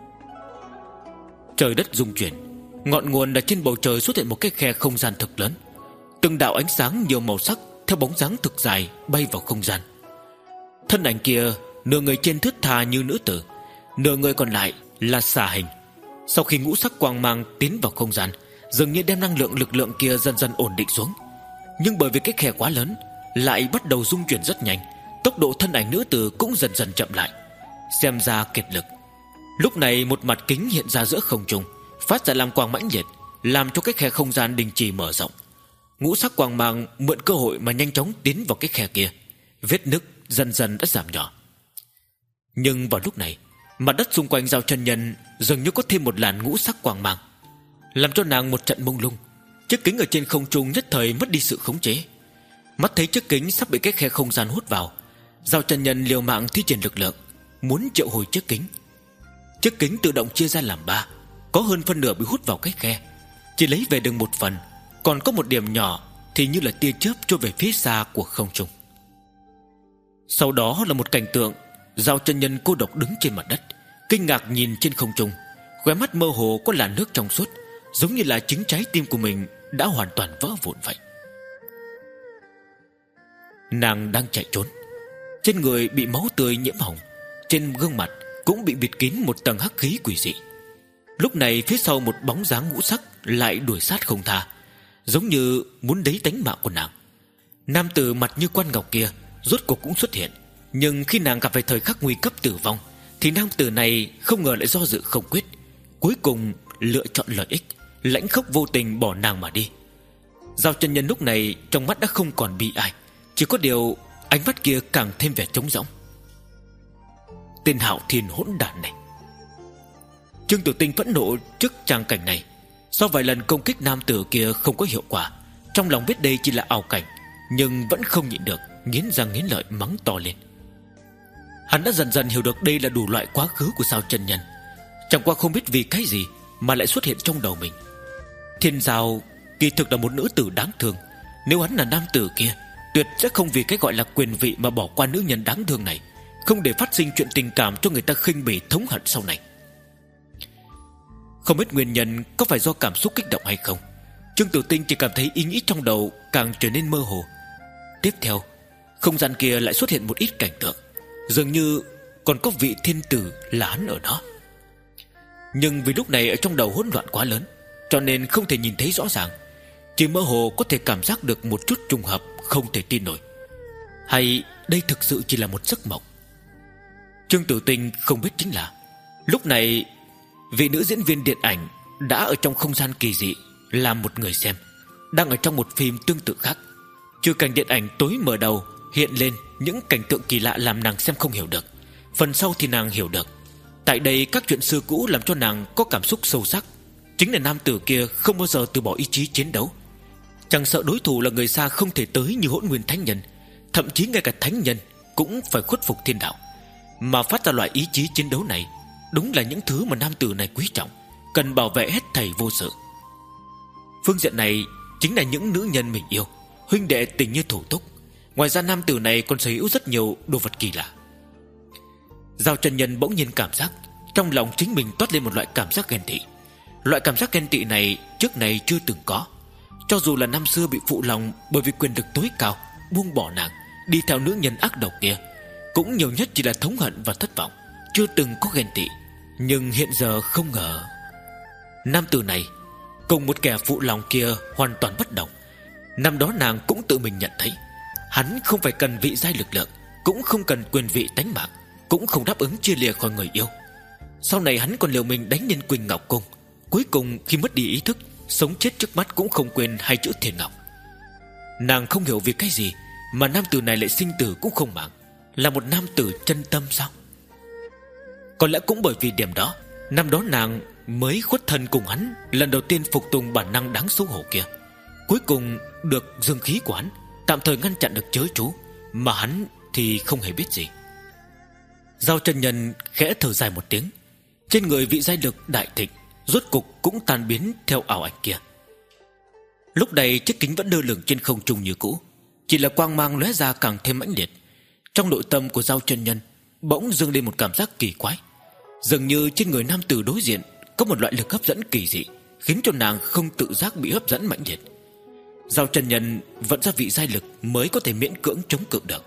Trời đất rung chuyển, ngọn nguồn là trên bầu trời xuất hiện một cái khe không gian thực lớn. Từng đạo ánh sáng nhiều màu sắc theo bóng dáng thực dài bay vào không gian. Thân ảnh kia nửa người trên thướt tha như nữ tử, nửa người còn lại là xà hình. Sau khi ngũ sắc quang mang tiến vào không gian, dường như đem năng lượng lực lượng kia dần dần ổn định xuống. Nhưng bởi vì cái khe quá lớn, lại bắt đầu rung chuyển rất nhanh. Tốc độ thân ảnh nữ tử cũng dần dần chậm lại, xem ra kiệt lực. Lúc này một mặt kính hiện ra giữa không trung, phát ra lam quang mãnh liệt, làm cho cái khe không gian đình chỉ mở rộng. Ngũ sắc quang mang mượn cơ hội mà nhanh chóng tiến vào cái khe kia. Vết nứt dần dần đã giảm nhỏ. Nhưng vào lúc này, mặt đất xung quanh Giao chân nhân dường như có thêm một làn ngũ sắc quang mang, làm cho nàng một trận mông lung. Chiếc kính ở trên không trung nhất thời mất đi sự khống chế. Mắt thấy chiếc kính sắp bị cái khe không gian hút vào, Giao chân nhân liều mạng thi triển lực lượng, muốn triệu hồi chiếc kính. Chiếc kính tự động chia ra làm ba, có hơn phân nửa bị hút vào cái khe, chỉ lấy về được một phần, còn có một điểm nhỏ thì như là tia chớp trôi về phía xa của không trung. Sau đó là một cảnh tượng Giao chân nhân cô độc đứng trên mặt đất, kinh ngạc nhìn trên không trung, khóe mắt mơ hồ có làn nước trong suốt, giống như là chính trái tim của mình đã hoàn toàn vỡ vụn vậy. Nàng đang chạy trốn, trên người bị máu tươi nhiễm hồng, trên gương mặt cũng bị bịt kín một tầng hắc khí quỷ dị. Lúc này phía sau một bóng dáng ngũ sắc lại đuổi sát không tha, giống như muốn lấy tánh mạng của nàng. Nam tử mặt như quan ngọc kia rốt cuộc cũng xuất hiện. Nhưng khi nàng gặp phải thời khắc nguy cấp tử vong thì nam tử này không ngờ lại do dự không quyết, cuối cùng lựa chọn lợi ích, lãnh khốc vô tình bỏ nàng mà đi. Giao chân nhân lúc này trong mắt đã không còn bi ai, chỉ có điều ánh mắt kia càng thêm vẻ trống rỗng. Tên hạo thiên hỗn đản này. Trương Tiểu Tinh phẫn nộ trước tràng cảnh này. Sau vài lần công kích nam tử kia không có hiệu quả, trong lòng biết đây chỉ là ảo cảnh, nhưng vẫn không nhịn được, nghiến răng nghiến lợi mắng to lên. Hắn đã dần dần hiểu được đây là đủ loại quá khứ của Giao chân nhân, chẳng qua không biết vì cái gì mà lại xuất hiện trong đầu mình. Thiên Giao kỳ thực là một nữ tử đáng thương. Nếu hắn là nam tử kia, tuyệt sẽ không vì cái gọi là quyền vị mà bỏ qua nữ nhân đáng thương này, không để phát sinh chuyện tình cảm cho người ta khinh bỉ thống hận sau này. Không biết nguyên nhân có phải do cảm xúc kích động hay không, Trương Tiểu Tinh chỉ cảm thấy ý nghĩ trong đầu càng trở nên mơ hồ. Tiếp theo, không gian kia lại xuất hiện một ít cảnh tượng, dường như còn có vị thiên tử là hắn ở đó. Nhưng vì lúc này ở trong đầu hỗn loạn quá lớn, cho nên không thể nhìn thấy rõ ràng, chỉ mơ hồ có thể cảm giác được một chút trùng hợp không thể tin nổi. Hay đây thực sự chỉ là một giấc mộng? Trương Tiểu Tinh không biết chính là lúc này vị nữ diễn viên điện ảnh đã ở trong không gian kỳ dị làm một người xem, đang ở trong một phim tương tự khác. Trừ cảnh điện ảnh tối mở đầu hiện lên những cảnh tượng kỳ lạ làm nàng xem không hiểu được, phần sau thì nàng hiểu được. Tại đây các chuyện xưa cũ làm cho nàng có cảm xúc sâu sắc. Chính là nam tử kia không bao giờ từ bỏ ý chí chiến đấu, chẳng sợ đối thủ là người xa không thể tới như Hỗn Nguyên Thánh Nhân, thậm chí ngay cả thánh nhân cũng phải khuất phục thiên đạo. Mà phát ra loại ý chí chiến đấu này đúng là những thứ mà nam tử này quý trọng, cần bảo vệ hết thảy vô sự. Phương diện này chính là những nữ nhân mình yêu, huynh đệ tình như thủ túc. Ngoài ra nam tử này còn sở hữu rất nhiều đồ vật kỳ lạ. Giao chân nhân bỗng nhiên cảm giác trong lòng chính mình toát lên một loại cảm giác ghen tị. Loại cảm giác ghen tị này trước này chưa từng có. Cho dù là năm xưa bị phụ lòng bởi vì quyền lực tối cao, buông bỏ nàng, đi theo nữ nhân ác độc kia, cũng nhiều nhất chỉ là thống hận và thất vọng, chưa từng có ghen tị. Nhưng hiện giờ không ngờ nam tử này cùng một kẻ phụ lòng kia hoàn toàn bất đồng. Năm đó nàng cũng tự mình nhận thấy hắn không phải cần vị giai lực lượng, cũng không cần quyền vị tánh mạng, cũng không đáp ứng chia lìa khỏi người yêu. Sau này hắn còn liều mình đánh nhân Quỳnh Ngọc Cung, cuối cùng khi mất đi ý thức, sống chết trước mắt cũng không quên hai chữ Thiên Ngọc. Nàng không hiểu vì cái gì mà nam tử này lại sinh tử cũng không màng, là một nam tử chân tâm sao? Có lẽ cũng bởi vì điểm đó, năm đó nàng mới khuất thân cùng hắn, lần đầu tiên phục tùng bản năng đáng xấu hổ kia. Cuối cùng được dương khí của hắn tạm thời ngăn chặn được chớ chú, mà hắn thì không hề biết gì. Giao chân nhân khẽ thở dài một tiếng. Trên người vị giai lực đại thịnh rốt cục cũng tan biến theo ảo ảnh kia. Lúc này chiếc kính vẫn lơ lửng trên không trung như cũ, chỉ là quang mang lóe ra càng thêm mãnh liệt. Trong nội tâm của Giao chân nhân bỗng dâng lên một cảm giác kỳ quái, dường như trên người nam tử đối diện có một loại lực hấp dẫn kỳ dị, khiến cho nàng không tự giác bị hấp dẫn mãnh liệt. Giao chân nhân vận ra vị giai lực mới có thể miễn cưỡng chống cự được.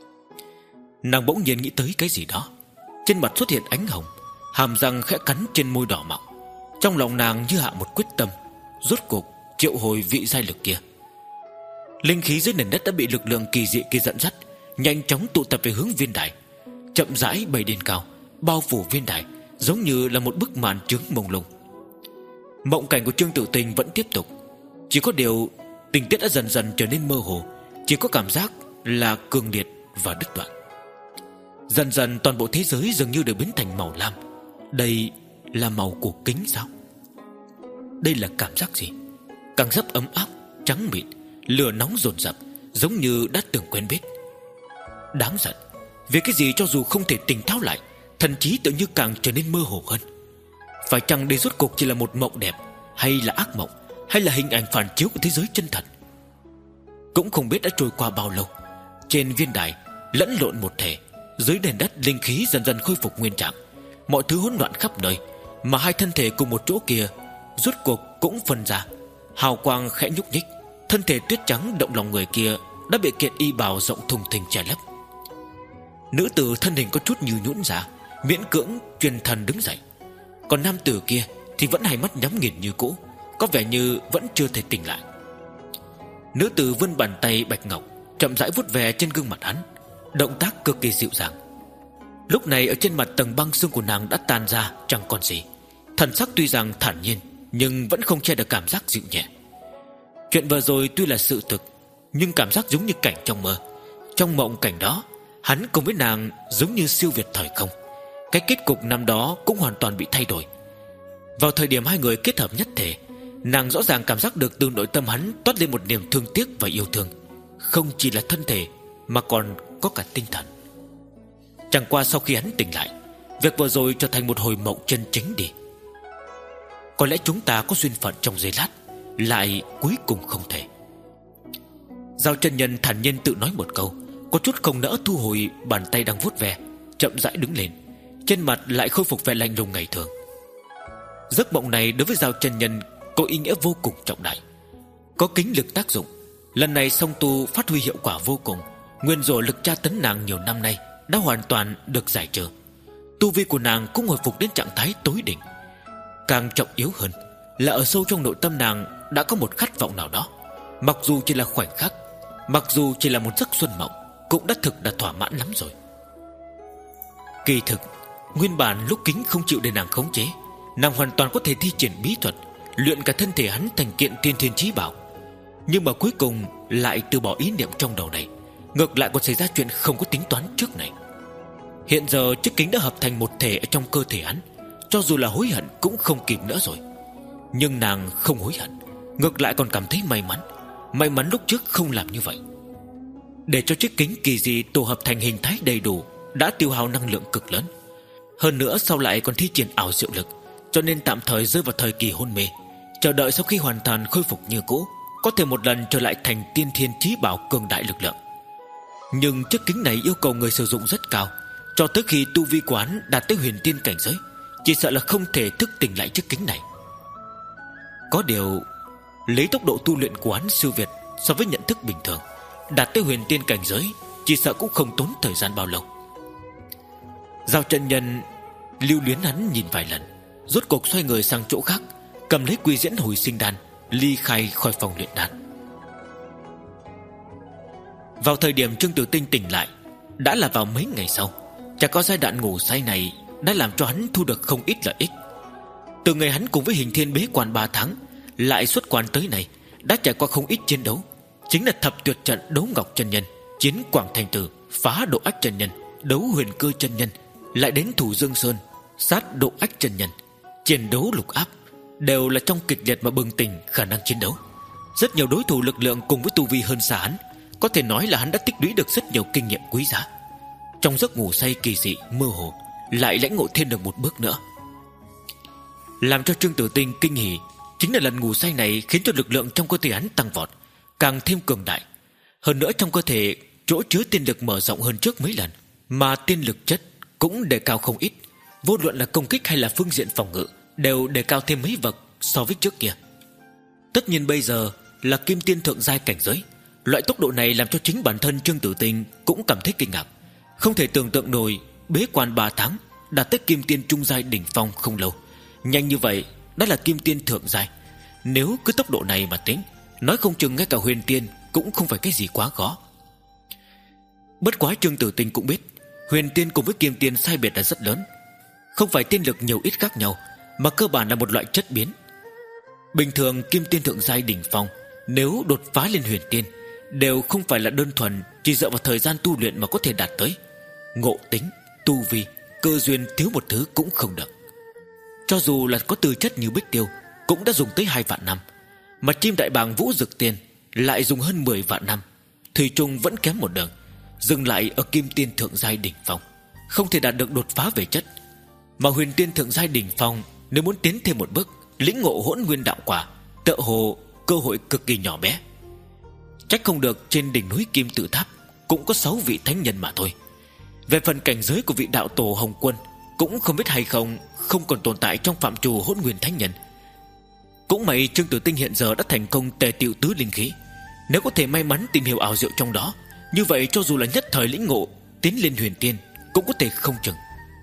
Nàng bỗng nhiên nghĩ tới cái gì đó, trên mặt xuất hiện ánh hồng, hàm răng khẽ cắn trên môi đỏ mọng. Trong lòng nàng như hạ một quyết tâm, rốt cuộc triệu hồi vị giai lực kia. Linh khí dưới nền đất đã bị lực lượng kỳ dị kia dẫn dắt, nhanh chóng tụ tập về hướng viên đài, chậm rãi bay lên cao, bao phủ viên đài, giống như là một bức màn trướng mông lung. Mộng cảnh của Trương Tiểu Tinh vẫn tiếp tục, chỉ có điều tình tiết đã dần dần trở nên mơ hồ, chỉ có cảm giác là cường liệt và đứt đoạn. Dần dần toàn bộ thế giới dường như đều biến thành màu lam. Đây là màu của kính sao? Đây là cảm giác gì? Càng rất ấm áp, trắng mịn, lửa nóng dồn dập, giống như đã từng quen biết. Đáng giận, vì cái gì cho dù không thể tỉnh táo lại, thần trí tự như càng trở nên mơ hồ hơn. Phải chăng đây rốt cuộc chỉ là một mộng đẹp, hay là ác mộng, hay là hình ảnh phản chiếu của thế giới chân thật? Cũng không biết đã trôi qua bao lâu. Trên viên đài lẫn lộn một thể, dưới nền đất linh khí dần dần khôi phục nguyên trạng, mọi thứ hỗn loạn khắp nơi. Mà hai thân thể cùng một chỗ kia rốt cuộc cũng phân ra, hào quang khẽ nhúc nhích. Thân thể tuyết trắng động lòng người kia đã bị kiện y bào rộng thùng thình che lấp. Nữ tử thân hình có chút như nhũn ra, miễn cưỡng truyền thần đứng dậy. Còn nam tử kia thì vẫn hai mắt nhắm nghiền như cũ, có vẻ như vẫn chưa thể tỉnh lại. Nữ tử vươn bàn tay bạch ngọc, chậm rãi vuốt về trên gương mặt hắn, động tác cực kỳ dịu dàng. Lúc này ở trên mặt tầng băng xương của nàng đã tan ra chẳng còn gì. Thần sắc tuy rằng thản nhiên, nhưng vẫn không che được cảm giác dịu nhẹ. Chuyện vừa rồi tuy là sự thực, nhưng cảm giác giống như cảnh trong mơ. Trong mộng cảnh đó, hắn cùng với nàng giống như siêu việt thời không. Cái kết cục năm đó cũng hoàn toàn bị thay đổi. Vào thời điểm hai người kết hợp nhất thể, nàng rõ ràng cảm giác được từ nội tâm hắn toát lên một niềm thương tiếc và yêu thương, không chỉ là thân thể mà còn có cả tinh thần. Chẳng qua sau khi hắn tỉnh lại, việc vừa rồi trở thành một hồi mộng chân chính đi. Có lẽ chúng ta có duyên phận trong giây lát, lại cuối cùng không thể. Giao chân nhân thản nhiên tự nói một câu, có chút không nỡ thu hồi bàn tay đang vuốt ve, chậm rãi đứng lên, trên mặt lại khôi phục vẻ lạnh lùng ngày thường. Giấc mộng này đối với Giao chân nhân có ý nghĩa vô cùng trọng đại, có kính lực tác dụng. Lần này song tu phát huy hiệu quả vô cùng. Nguyên rủa lực tra tấn nàng nhiều năm nay đã hoàn toàn được giải trừ. Tu vi của nàng cũng hồi phục đến trạng thái tối đỉnh. Càng trọng yếu hơn là ở sâu trong nội tâm nàng đã có một khát vọng nào đó. Mặc dù chỉ là khoảnh khắc, mặc dù chỉ là một giấc xuân mộng, cũng đã thực đã thỏa mãn lắm rồi. Kỳ thực, nguyên bản lúc kính không chịu để nàng khống chế, nàng hoàn toàn có thể thi triển bí thuật, luyện cả thân thể hắn thành kiện tiên thiên chí bảo. Nhưng mà cuối cùng lại từ bỏ ý niệm trong đầu này, ngược lại còn xảy ra chuyện không có tính toán trước này. Hiện giờ chiếc kính đã hợp thành một thể ở trong cơ thể hắn, cho dù là hối hận cũng không kịp nữa rồi. Nhưng nàng không hối hận, ngược lại còn cảm thấy may mắn. May mắn lúc trước không làm như vậy. Để cho chiếc kính kỳ dị tổ hợp thành hình thái đầy đủ đã tiêu hao năng lượng cực lớn. Hơn nữa sau lại còn thi triển ảo diệu lực, cho nên tạm thời rơi vào thời kỳ hôn mê, chờ đợi sau khi hoàn toàn khôi phục như cũ, có thể một lần trở lại thành tiên thiên chí bảo cường đại lực lượng. Nhưng chiếc kính này yêu cầu người sử dụng rất cao, cho tới khi tu vi quán đạt tới huyền tiên cảnh giới, chỉ sợ là không thể thức tỉnh lại chiếc kính này. Có điều, lấy tốc độ tu luyện của hắn siêu việt so với nhận thức bình thường, đạt tới huyền tiên cảnh giới, chỉ sợ cũng không tốn thời gian bao lâu. Giao chân nhân lưu luyến hắn nhìn vài lần, rốt cuộc xoay người sang chỗ khác, cầm lấy quy diễn hồi sinh đan, ly khai khỏi phòng luyện đan. Vào thời điểm Trương Tử Tinh tỉnh lại đã là vào mấy ngày sau. Chả có giai đoạn ngủ say này đã làm cho hắn thu được không ít lợi ích. Từ ngày hắn cùng với Hình Thiên bế quan ba tháng, lại xuất quan tới này, đã trải qua không ít chiến đấu. Chính là thập tuyệt trận đấu Ngọc chân nhân, chiến Quảng Thành Tử, phá Độ Ách chân nhân, đấu Huyền Cơ chân nhân, lại đến Thủ Dương Sơn, sát Độ Ách chân nhân, chiến đấu Lục Áp, đều là trong kịch liệt mà bừng tỉnh khả năng chiến đấu. Rất nhiều đối thủ lực lượng cùng với tu vi hơn xa hắn, có thể nói là hắn đã tích lũy được rất nhiều kinh nghiệm quý giá. Trong giấc ngủ say kỳ dị mơ hồ, lại lãnh ngộ thêm được một bước nữa. Làm cho Trương Tử Tinh kinh hỉ chính là lần ngủ say này khiến cho lực lượng trong cơ thể hắn tăng vọt, càng thêm cường đại. Hơn nữa trong cơ thể chỗ chứa tiên lực mở rộng hơn trước mấy lần, mà tiên lực chất cũng đề cao không ít. Vô luận là công kích hay là phương diện phòng ngự đều đề cao thêm mấy bậc so với trước kia. Tất nhiên bây giờ là kim tiên thượng giai cảnh giới, loại tốc độ này làm cho chính bản thân Trương Tử Tinh cũng cảm thấy kinh ngạc. Không thể tưởng tượng nổi bế quan ba tháng đạt tới kim tiên trung giai đỉnh phong không lâu, nhanh như vậy đã là kim tiên thượng giai. Nếu cứ tốc độ này mà tính, nói không chừng ngay cả huyền tiên cũng không phải cái gì quá khó. Bất quá Trương Tử Tinh cũng biết huyền tiên cùng với kim tiên sai biệt là rất lớn. Không phải tiên lực nhiều ít khác nhau, mà cơ bản là một loại chất biến. Bình thường kim tiên thượng giai đỉnh phong nếu đột phá lên huyền tiên đều không phải là đơn thuần chỉ dựa vào thời gian tu luyện mà có thể đạt tới. Ngộ tính, tu vi, cơ duyên thiếu một thứ cũng không được. Cho dù là có tư chất như Bích Tiêu cũng đã dùng tới hai vạn năm, mà chim đại bàng Vũ Dực Tiên lại dùng hơn mười vạn năm, thủy chung vẫn kém một đường, dừng lại ở kim tiên thượng giai đỉnh phong, không thể đạt được đột phá về chất. Mà huyền tiên thượng giai đỉnh phong nếu muốn tiến thêm một bước, lĩnh ngộ hỗn nguyên đạo quả, tựa hồ cơ hội cực kỳ nhỏ bé. Trách không được trên đỉnh núi Kim Tự Tháp cũng có sáu vị thánh nhân mà thôi. Về phần cảnh giới của vị đạo tổ Hồng Quân, cũng không biết hay không không còn tồn tại trong phạm trù hỗn nguyên thánh nhân. Cũng may Trương Tử Tinh hiện giờ đã thành công tề tựu tứ linh khí, nếu có thể may mắn tìm hiểu ảo diệu trong đó, như vậy cho dù là nhất thời lĩnh ngộ tiến lên huyền tiên cũng có thể không chừng.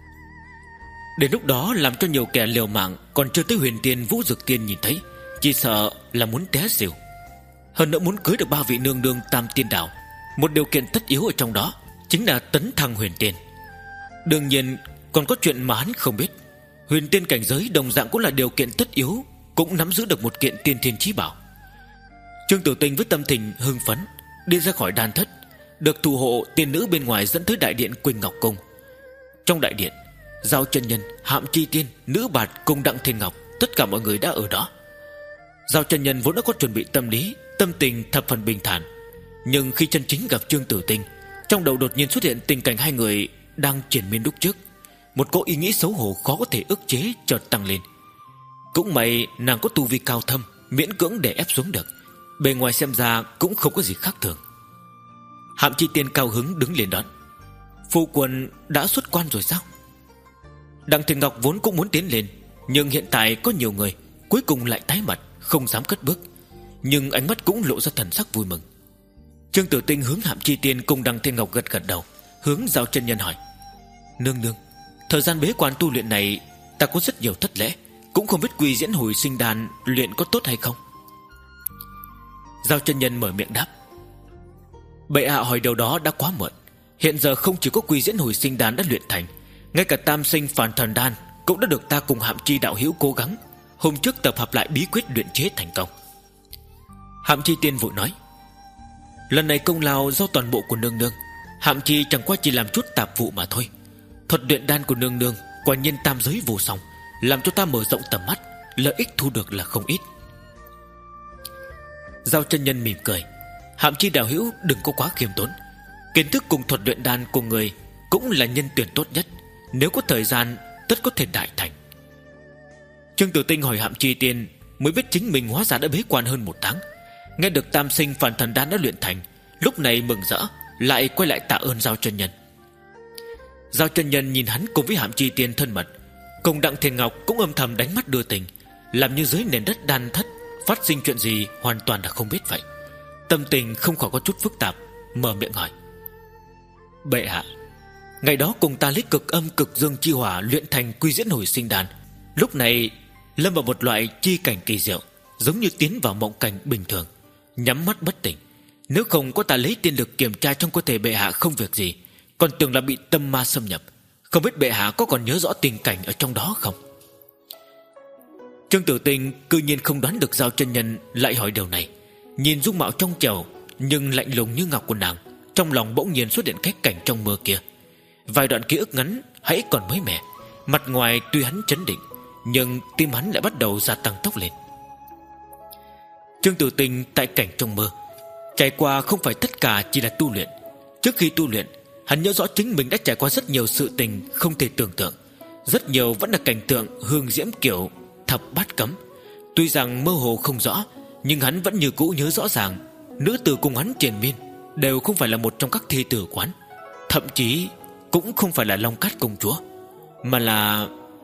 Đến lúc đó làm cho nhiều kẻ liều mạng còn chưa tới huyền tiên Vũ Dực Tiên nhìn thấy, chỉ sợ là muốn té xỉu. Hơn nữa muốn cưới được ba vị nương nương tam tiên đạo, Một điều kiện tất yếu ở trong đó chính là tấn thăng huyền tiên. Đương nhiên còn có chuyện mà hắn không biết. Huyền tiên cảnh giới đồng dạng cũng là điều kiện tất yếu, cũng nắm giữ được một kiện tiên thiên chí bảo. Trương Tử Tinh với tâm tình hưng phấn đi ra khỏi đan thất, được thủ hộ tiên nữ bên ngoài dẫn tới đại điện Quỳnh Ngọc Cung. Trong đại điện, Giao chân nhân, Hạm Chi Tiên, Nữ Bạt cùng Đặng Thiên Ngọc, tất cả mọi người đã ở đó. Giao chân nhân vốn đã có chuẩn bị tâm lý, tâm tình thập phần bình thản, nhưng khi chân chính gặp Trương Tử Tinh, trong đầu đột nhiên xuất hiện tình cảnh hai người đang triền miên lúc trước. Một cỗ ý nghĩ xấu hổ khó có thể ức chế chợt tăng lên. Cũng may nàng có tu vi cao thâm, miễn cưỡng để ép xuống được. Bề ngoài xem ra cũng không có gì khác thường. Hạm Chi Tiên cao hứng đứng lên đón. Phu quân đã xuất quan rồi sao? Đặng Thiên Ngọc vốn cũng muốn tiến lên, nhưng hiện tại có nhiều người, cuối cùng lại tái mặt, không dám cất bước, nhưng ánh mắt cũng lộ ra thần sắc vui mừng. Trương Tử Tinh hướng Hạm Chi Tiên cùng Đặng Thiên Ngọc gật gật đầu, hướng Giao chân nhân hỏi: Nương nương, thời gian bế quan tu luyện này ta có rất nhiều thất lễ, cũng không biết Quy Diễn Hồi Sinh Đan luyện có tốt hay không. Giao chân nhân mở miệng đáp: Bệ hạ hỏi điều đó đã quá muộn. Hiện giờ không chỉ có Quy Diễn Hồi Sinh Đan đã luyện thành, ngay cả Tam Sinh Phản Thần Đan cũng đã được ta cùng Hạm Chi đạo hữu cố gắng hôm trước tập hợp lại bí quyết luyện chế thành công. Hạm Chi Tiên vội nói: Lần này công lao do toàn bộ của nương nương, Hạm Chi chẳng qua chỉ làm chút tạp vụ mà thôi. Thuật luyện đan của nương nương quả nhiên tam giới vô song, làm cho ta mở rộng tầm mắt, lợi ích thu được là không ít. Giao chân nhân mỉm cười: Hạm Chi đạo hữu đừng có quá khiêm tốn. Kiến thức cùng thuật luyện đan của người cũng là nhân tuyển tốt nhất, nếu có thời gian tất có thể đại thành. Trương Tử Tinh hỏi Hạm Chi Tiên, mới biết chính mình hóa ra đã bế quan hơn một tháng. Nghe được Tam Sinh Phản Thần Đan đã luyện thành, lúc này mừng rỡ, lại quay lại tạ ơn Giao chân nhân. Giao chân nhân nhìn hắn cùng với Hạm Chi Tiên thân mật, cùng Đặng Thiên Ngọc cũng âm thầm đánh mắt đưa tình, làm như dưới nền đất đan thất phát sinh chuyện gì hoàn toàn là không biết vậy. Tâm tình không khỏi có chút phức tạp, mở miệng hỏi: Bệ hạ, ngày đó cùng ta lấy cực âm cực dương chi hỏa luyện thành Quy Diễn Hồi Sinh Đan, lúc này lâm vào một loại chi cảnh kỳ diệu, giống như tiến vào mộng cảnh bình thường, nhắm mắt bất tỉnh. Nếu không có ta lấy tiên lực kiểm tra trong cơ thể bệ hạ không việc gì, còn tưởng là bị tâm ma xâm nhập. Không biết bệ hạ có còn nhớ rõ tình cảnh ở trong đó không? Trương Tử Tinh cư nhiên không đoán được Giao chân nhân lại hỏi điều này. Nhìn dung mạo trong trẻo nhưng lạnh lùng như ngọc của nàng, trong lòng bỗng nhiên xuất hiện cái cảnh trong mơ kia. Vài đoạn ký ức ngắn hãy còn mới mẻ, mặt ngoài tuy hắn chấn định, nhưng tim hắn lại bắt đầu gia tăng tốc lên. Trương Tử Tinh tại cảnh trong mơ trải qua không phải tất cả chỉ là tu luyện. Trước khi tu luyện, hắn nhớ rõ chính mình đã trải qua rất nhiều sự tình không thể tưởng tượng. Rất nhiều vẫn là cảnh tượng hương diễm kiểu thập bát cấm. Tuy rằng mơ hồ không rõ, nhưng hắn vẫn như cũ nhớ rõ ràng, nữ tử cùng hắn triền miên đều không phải là một trong các thi tử quán, thậm chí cũng không phải là Long Cát công chúa, mà là...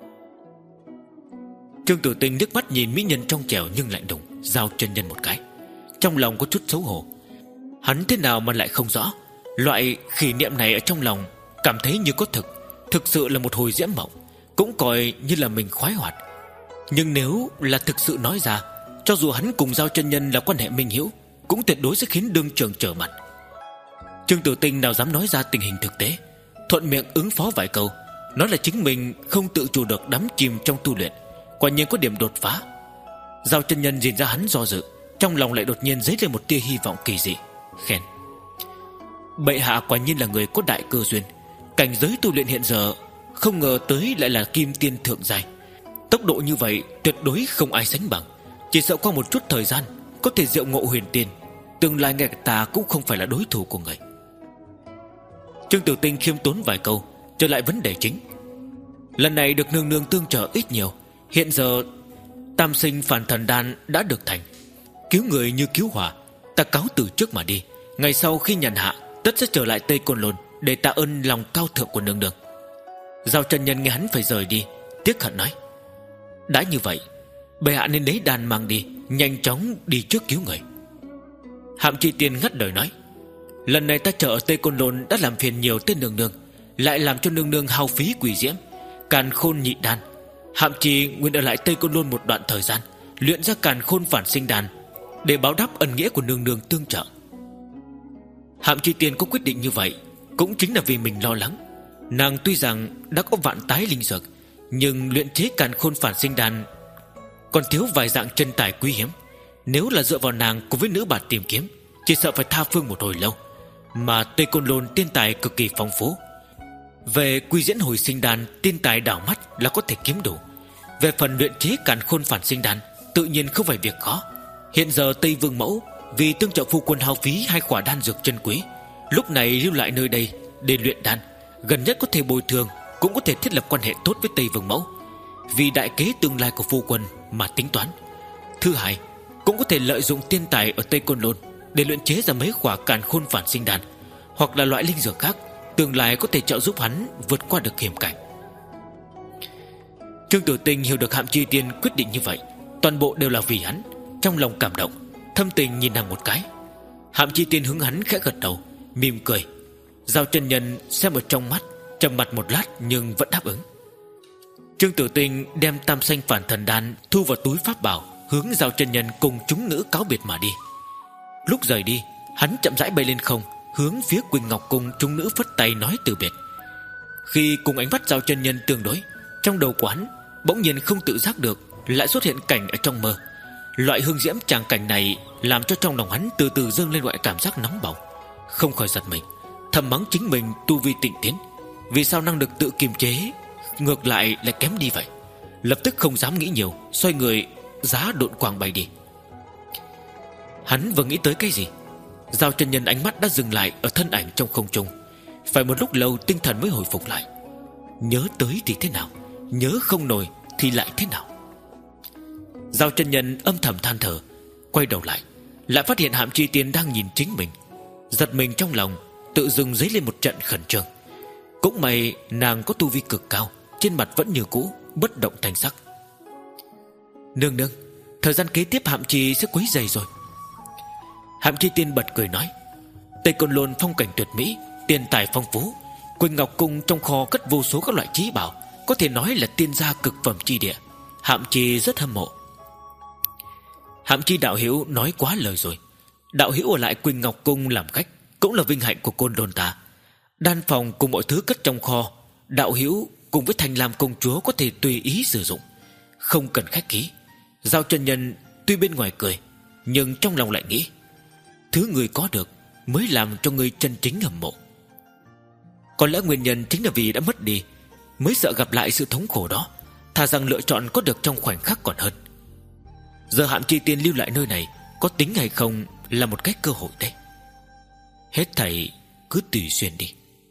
Trương Tử Tinh nước mắt nhìn mỹ nhân trong trẻo nhưng lạnh lùng Giao chân nhân một cái, trong lòng có chút xấu hổ. Hắn thế nào mà lại không rõ. Loại khỉ niệm này ở trong lòng cảm thấy như có thực, thực sự là một hồi diễm mộng, cũng coi như là mình khoái hoạt. Nhưng nếu là thực sự nói ra, cho dù hắn cùng Giao chân nhân là quan hệ minh hữu, cũng tuyệt đối sẽ khiến đương trường trở mặt. Trương Tử Tinh nào dám nói ra tình hình thực tế, thuận miệng ứng phó vài câu, nói là chính mình không tự chủ được đắm chìm trong tu luyện, quả nhiên có điểm đột phá. Giao chân nhân nhìn ra hắn do dự, trong lòng lại đột nhiên dấy lên một tia hy vọng kỳ dị, khen: Bệ hạ quả nhiên là người có đại cơ duyên. Cảnh giới tu luyện hiện giờ không ngờ tới lại là kim tiên thượng giai. Tốc độ như vậy tuyệt đối không ai sánh bằng. Chỉ sợ qua một chút thời gian có thể diệu ngộ huyền tiên, tương lai ngay cả ta cũng không phải là đối thủ của người. Trương Tử Tinh khiêm tốn vài câu, trở lại vấn đề chính. Lần này được nương nương tương trợ ít nhiều. Hiện giờ Tam Sinh Phản Thần Đan đã được thành, cứu người như cứu hỏa. Ta cáo từ trước mà đi, ngày sau khi nhàn hạ tất sẽ trở lại Tây Côn Lôn để tạ ơn lòng cao thượng của nương nương. Giao chân nhân nghe hắn phải rời đi, tiếc hận nói: Đã như vậy, bệ hạ nên lấy đàn mang đi, nhanh chóng đi trước cứu người. Hạm Chi Tiên ngắt lời nói: Lần này ta chờ ở Tây Côn Lôn đã làm phiền nhiều tới nương nương, lại làm cho nương nương hao phí quỷ diễm, càn khôn nhị đan. Hạm Chi nguyện ở lại Tây Côn Lôn một đoạn thời gian, luyện ra càn khôn phản sinh đan, để báo đáp ân nghĩa của nương nương tương trợ. Hạm Chi Tiên có quyết định như vậy cũng chính là vì mình lo lắng. Nàng tuy rằng đã có vạn tái linh dược, nhưng luyện chế càn khôn phản sinh đan còn thiếu vài dạng chân tài quý hiếm. Nếu là dựa vào nàng cùng với nữ bạt tìm kiếm, chỉ sợ phải tha phương một hồi lâu. Mà Tây Côn Lôn tiên tài cực kỳ phong phú. Về quy diễn hồi sinh đan, tiên tài đảo mắt là có thể kiếm đủ. Về phần luyện chế càn khôn phản sinh đan, tự nhiên không phải việc khó. Hiện giờ Tây Vương Mẫu vì tương trợ phu quân hao phí hai khỏa đan dược chân quý, lúc này lưu lại nơi đây để luyện đan, gần nhất có thể bồi thường, cũng có thể thiết lập quan hệ tốt với Tây Vương Mẫu, vì đại kế tương lai của phu quân mà tính toán. Thứ hai, cũng có thể lợi dụng tiên tài ở Tây Côn Lôn để luyện chế ra mấy khỏa càn khôn phản sinh đan, hoặc là loại linh dược khác, tương lai có thể trợ giúp hắn vượt qua được hiểm cảnh. Trương Tử Tinh hiểu được Hạm Chi Tiên quyết định như vậy toàn bộ đều là vì hắn, trong lòng cảm động, thâm tình nhìn nàng một cái. Hạm Chi Tiên hướng hắn khẽ gật đầu, mỉm cười. Giao chân nhân xem ở trong mắt, trầm mặt một lát nhưng vẫn đáp ứng. Trương Tử Tinh đem tam xanh phản thần đan thu vào túi pháp bảo, hướng Giao chân nhân cùng chúng nữ cáo biệt mà đi. Lúc rời đi, hắn chậm rãi bay lên không, hướng phía Quỳnh Ngọc Cung chúng nữ phất tay nói từ biệt. Khi cùng ánh mắt Giao chân nhân tương đối, trong đầu của hắn bỗng nhiên không tự giác được lại xuất hiện cảnh ở trong mơ. Loại hương diễm tràng cảnh này làm cho trong lòng hắn từ từ dâng lên loại cảm giác nóng bỏng, không khỏi giật mình, thầm mắng chính mình tu vi tịnh tiến, vì sao năng lực tự kiềm chế ngược lại lại kém đi vậy. Lập tức không dám nghĩ nhiều, xoay người giá độn quang bay đi. Hắn vừa nghĩ tới cái gì, Giao chân nhân ánh mắt đã dừng lại ở thân ảnh trong không trung. Phải một lúc lâu tinh thần mới hồi phục lại. Nhớ tới thì thế nào, nhớ không nổi thì lại thế nào. Giao chân nhân âm thầm than thở, quay đầu lại, lại phát hiện Hạm Chi Tiên đang nhìn chính mình. Giật mình trong lòng, tự dưng dấy lên một trận khẩn trương. Cũng may nàng có tu vi cực cao, trên mặt vẫn như cũ, bất động thanh sắc. Nương nương, thời gian kế tiếp Hạm Chi sẽ quấy rầy rồi. Hạm Chi Tiên bật cười nói, Tây Côn Lôn phong cảnh tuyệt mỹ, tiền tài phong phú, Quỳnh Ngọc Cung trong kho cất vô số các loại trí bảo, có thể nói là tiên gia cực phẩm chi địa. Hạm Chi rất hâm mộ. Hạm Chi đạo hữu nói quá lời rồi. Đạo hữu ở lại Quỳnh Ngọc Cung làm khách cũng là vinh hạnh của Côn Lôn ta. Đan phòng cùng mọi thứ cất trong kho, đạo hữu cùng với Thanh Lam công chúa có thể tùy ý sử dụng, không cần khách khí. Giao chân nhân tuy bên ngoài cười, nhưng trong lòng lại nghĩ, thứ người có được mới làm cho người chân chính hâm mộ. Có lẽ nguyên nhân chính là vì đã mất đi, mới sợ gặp lại sự thống khổ đó, thà rằng lựa chọn có được trong khoảnh khắc còn hơn. Giờ Hạm Chi Tiên lưu lại nơi này, có tính hay không là một cái cơ hội đấy. Hết thảy cứ tùy duyên đi.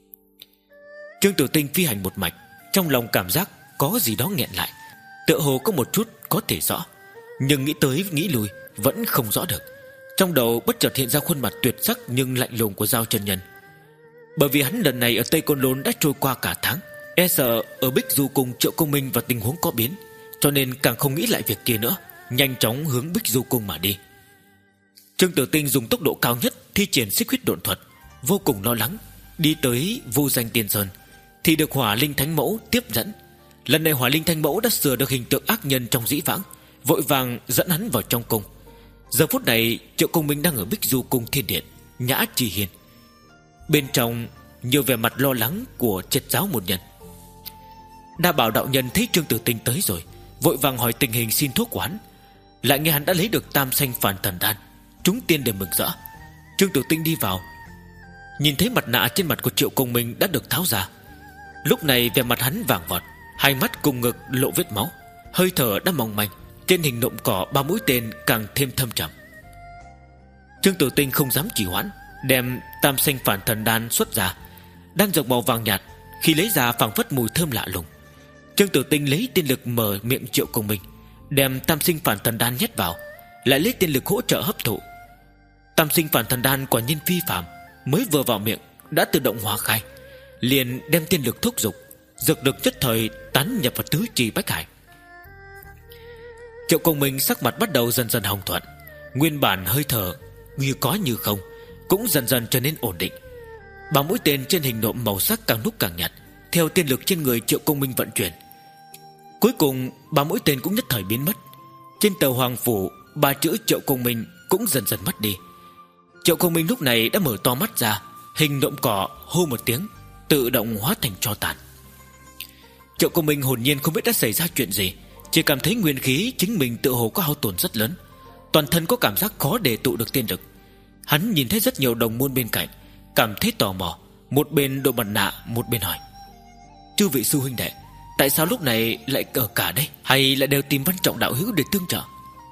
Trương Tử Tinh phi hành một mạch, trong lòng cảm giác có gì đó nghẹn lại, tựa hồ có một chút có thể rõ, nhưng nghĩ tới nghĩ lui vẫn không rõ được. Trong đầu bất chợt hiện ra khuôn mặt tuyệt sắc nhưng lạnh lùng của Giao chân nhân. Bởi vì hắn lần này ở Tây Côn Lôn đã trôi qua cả tháng, e sợ ở Bích Du Cung Triệu Công Minh và tình huống có biến, cho nên càng không nghĩ lại việc kia nữa, nhanh chóng hướng Bích Du Cung mà đi. Trương Tử Tinh dùng tốc độ cao nhất thi triển xích huyết độn thuật, vô cùng lo lắng. Đi tới Vô Danh Tiên Sơn thì được Hỏa Linh Thánh Mẫu tiếp dẫn. Lần này Hỏa Linh Thánh Mẫu đã sửa được hình tượng ác nhân trong dĩ vãng, vội vàng dẫn hắn vào trong cung. Giờ phút này Triệu Công Minh đang ở Bích Du Cung Thiên Điện Nhã Trì Hiên, bên trong nhiều vẻ mặt lo lắng của triệt giáo môn nhân. Đa Bảo đạo nhân thấy Trương Tử Tinh tới rồi, vội vàng hỏi tình hình xin thuốc của hắn. Lại nghe hắn đã lấy được tam xanh phản thần đan, chúng tiên đều mừng rỡ. Trương Tử Tinh đi vào, nhìn thấy mặt nạ trên mặt của Triệu Công Minh đã được tháo ra. Lúc này vẻ mặt hắn vàng vọt, hai mắt cùng ngực lộ vết máu, hơi thở đã mỏng manh, trên hình nộm cỏ ba mũi tên càng thêm thâm trầm. Trương Tử Tinh không dám trì hoãn, đem tam xanh phản thần đan xuất ra. Đan dược màu vàng nhạt, khi lấy ra phảng phất mùi thơm lạ lùng. Trương Tử Tinh lấy tiên lực mở miệng Triệu Công Minh, đem tam sinh phản thần đan nhét vào, lại lấy tiên lực hỗ trợ hấp thụ. Tam sinh phản thần đan quả nhiên phi phàm, mới vừa vào miệng đã tự động hóa khai, liền đem tiên lực thúc dục, dược lực chất thời tán nhập vào tứ chi bách hải. Triệu Công Minh sắc mặt bắt đầu dần dần hồng thuận, nguyên bản hơi thở như có như không cũng dần dần trở nên ổn định. Ba mũi tên trên hình nộm màu sắc càng lúc càng nhạt, theo tiên lực trên người Triệu Công Minh vận chuyển. Cuối cùng ba mũi tên cũng nhất thời biến mất. Trên tờ hoàng phủ, ba chữ Triệu Công Minh cũng dần dần mất đi. Triệu Công Minh lúc này đã mở to mắt ra, hình nộm cỏ hô một tiếng, tự động hóa thành tro tàn. Triệu Công Minh hồn nhiên không biết đã xảy ra chuyện gì, chỉ cảm thấy nguyên khí chính mình tự hồ có hao tổn rất lớn, toàn thân có cảm giác khó để tụ được tiên lực. Hắn nhìn thấy rất nhiều đồng môn bên cạnh, cảm thấy tò mò, một bên đội mặt nạ, một bên hỏi: chư vị sư huynh đệ, tại sao lúc này lại ở cả đây, hay lại đều tìm Văn Trọng đạo hữu để tương trợ?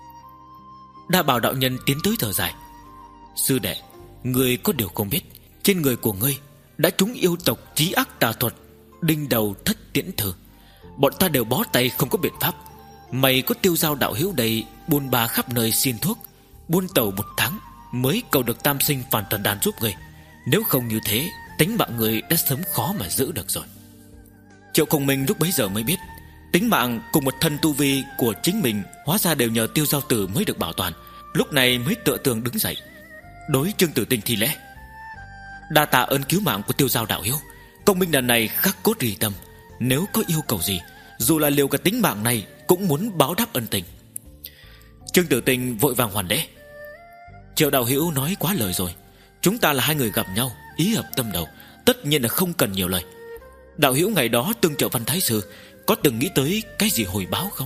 Đa Bảo đạo nhân tiến tới thở dài: sư đệ, ngươi có điều không biết, trên người của ngươi đã trúng yêu tộc chí ác tà thuật đinh đầu thất tiễn thư. Bọn ta đều bó tay không có biện pháp. Mày có Tiêu Giao đạo hữu đây buôn ba khắp nơi xin thuốc, buôn tàu một tháng mới cầu được tam sinh phản toàn đàn giúp ngươi. Nếu không như thế, tính mạng người đã sớm khó mà giữ được rồi. Triệu Công Minh lúc bấy giờ mới biết, tính mạng cùng một thân tu vi của chính mình hóa ra đều nhờ Tiêu Giao Tử mới được bảo toàn. Lúc này mới tựa tường đứng dậy, đối Trương Tử Tinh thi lễ: đa tạ ơn cứu mạng của Tiêu Giao đạo hữu, Công Minh lần này khắc cốt ghi tâm, nếu có yêu cầu gì, dù là liều cả tính mạng này cũng muốn báo đáp ân tình. Trương Tử Tinh vội vàng hoàn lễ: Triệu đạo hữu nói quá lời rồi, chúng ta là hai người gặp nhau, ý hợp tâm đầu, tất nhiên là không cần nhiều lời. Đạo hữu ngày đó tương trợ Văn Thái Sư, có từng nghĩ tới cái gì hồi báo không?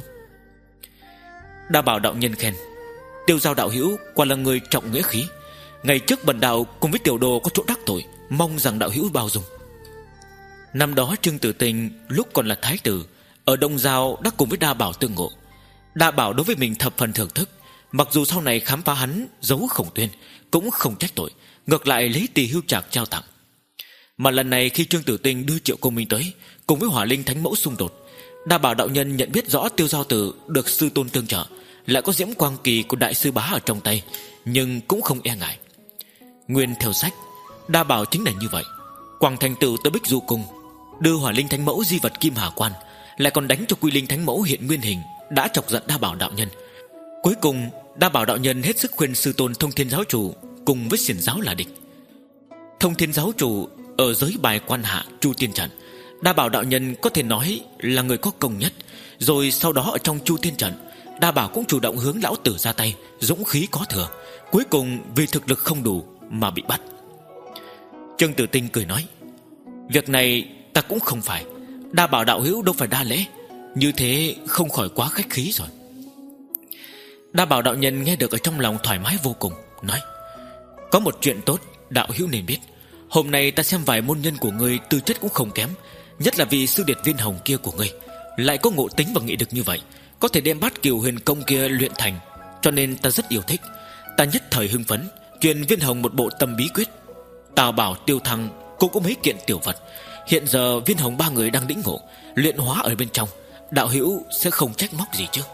Đa Bảo đạo nhân khen: Tiêu Giao đạo hữu quả là người trọng nghĩa khí. Ngày trước bần đạo cùng với tiểu đồ có chỗ đắc tội, mong rằng đạo hữu bao dung. Năm đó Trương Tử Tinh lúc còn là thái tử, ở Đông Giao đã cùng với Đa Bảo tương ngộ. Đa Bảo đối với mình thập phần thưởng thức, mặc dù sau này khám phá hắn giấu Khổng Tuyên, cũng không trách tội, ngược lại lấy tỳ hưu trạc trao tặng. Mà lần này khi Trương Tử Tinh đưa Triệu Công Minh tới, cùng với Hỏa Linh Thánh Mẫu xung đột, Đa Bảo đạo nhân nhận biết rõ Tiêu Giao Tử được sư tôn tương trợ, lại có diễm quang kỳ của đại sư bá ở trong tay, nhưng cũng không e ngại. Nguyên theo sách, Đa Bảo chính là như vậy. Quảng thành tử tới Bích Du Cung, đưa Hỏa Linh Thánh Mẫu di vật Kim Hà Quan, lại còn đánh cho Quy Linh Thánh Mẫu hiện nguyên hình, đã chọc giận Đa Bảo đạo nhân. Cuối cùng Đa Bảo đạo nhân hết sức khuyên sư tôn Thông Thiên giáo chủ cùng với Xiển giáo là địch. Thông Thiên giáo chủ ở giới bài quan hạ Chu Tiên trận, Đa Bảo đạo nhân có thể nói là người có công nhất. Rồi sau đó ở trong Chu Tiên trận, Đa Bảo cũng chủ động hướng lão tử ra tay, dũng khí có thừa, cuối cùng vì thực lực không đủ mà bị bắt. Trương Tử Tinh cười nói: việc này ta cũng không phải, Đa Bảo đạo hữu đâu phải đa lễ, như thế không khỏi quá khách khí rồi. Đa Bảo đạo nhân nghe được ở trong lòng thoải mái vô cùng, nói: có một chuyện tốt đạo hữu nên biết. Hôm nay ta xem vài môn nhân của ngươi tư chất cũng không kém, nhất là vì sư điệt Viên Hồng kia của ngươi lại có ngộ tính và nghị lực như vậy, có thể đem Bát Kiều Huyền Công kia luyện thành, cho nên ta rất yêu thích. Ta nhất thời hưng phấn, truyền Viên Hồng một bộ tâm bí quyết. Tào Bảo, Tiêu Thăng cũng có mấy kiện tiểu vật. Hiện giờ Viên Hồng ba người đang lĩnh ngộ, luyện hóa ở bên trong, đạo hữu sẽ không trách móc gì chứ?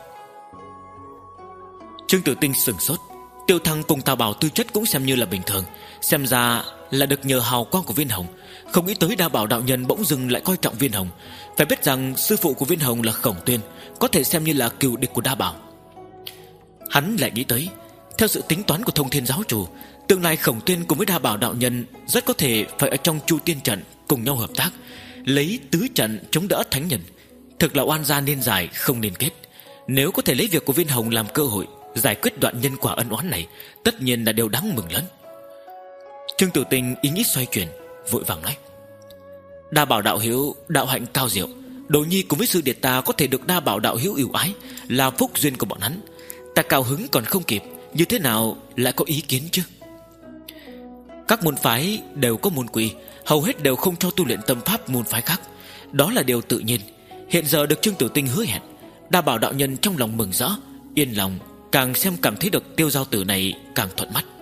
Trương Tử Tinh sừng sốt. Tiêu Thăng cùng Tào Bảo tư chất cũng xem như là bình thường, xem ra là được nhờ hào quang của Viên Hồng. Không nghĩ tới Đa Bảo đạo nhân bỗng dưng lại coi trọng Viên Hồng. Phải biết rằng sư phụ của Viên Hồng là Khổng Tuyên, có thể xem như là cừu địch của Đa Bảo. Hắn lại nghĩ tới, theo sự tính toán của Thông Thiên giáo chủ, tương lai Khổng Tuyên cùng với Đa Bảo đạo nhân rất có thể phải ở trong Chu Tiên trận cùng nhau hợp tác, lấy tứ trận chống đỡ thánh nhân. Thực là oan gia nên giải không nên kết. Nếu có thể lấy việc của Viên Hồng làm cơ hội giải quyết đoạn nhân quả ân oán này, tất nhiên là điều đáng mừng lớn. Trương Tử Tinh ý nghĩ xoay chuyển, vội vàng nói: Đa Bảo đạo hữu đạo hạnh cao diệu, Đồ nhi cùng với sư điệt ta có thể được Đa Bảo đạo hữu ưu ái, là phúc duyên của bọn hắn. Ta cao hứng còn không kịp, như thế nào lại có ý kiến chứ? Các môn phái đều có môn quy, hầu hết đều không cho tu luyện tâm pháp môn phái khác, đó là điều tự nhiên. Hiện giờ được Trương Tử Tinh hứa hẹn, Đa Bảo đạo nhân trong lòng mừng rỡ, yên lòng, càng xem cảm thấy được Tiêu Giao tử này càng thuận mắt.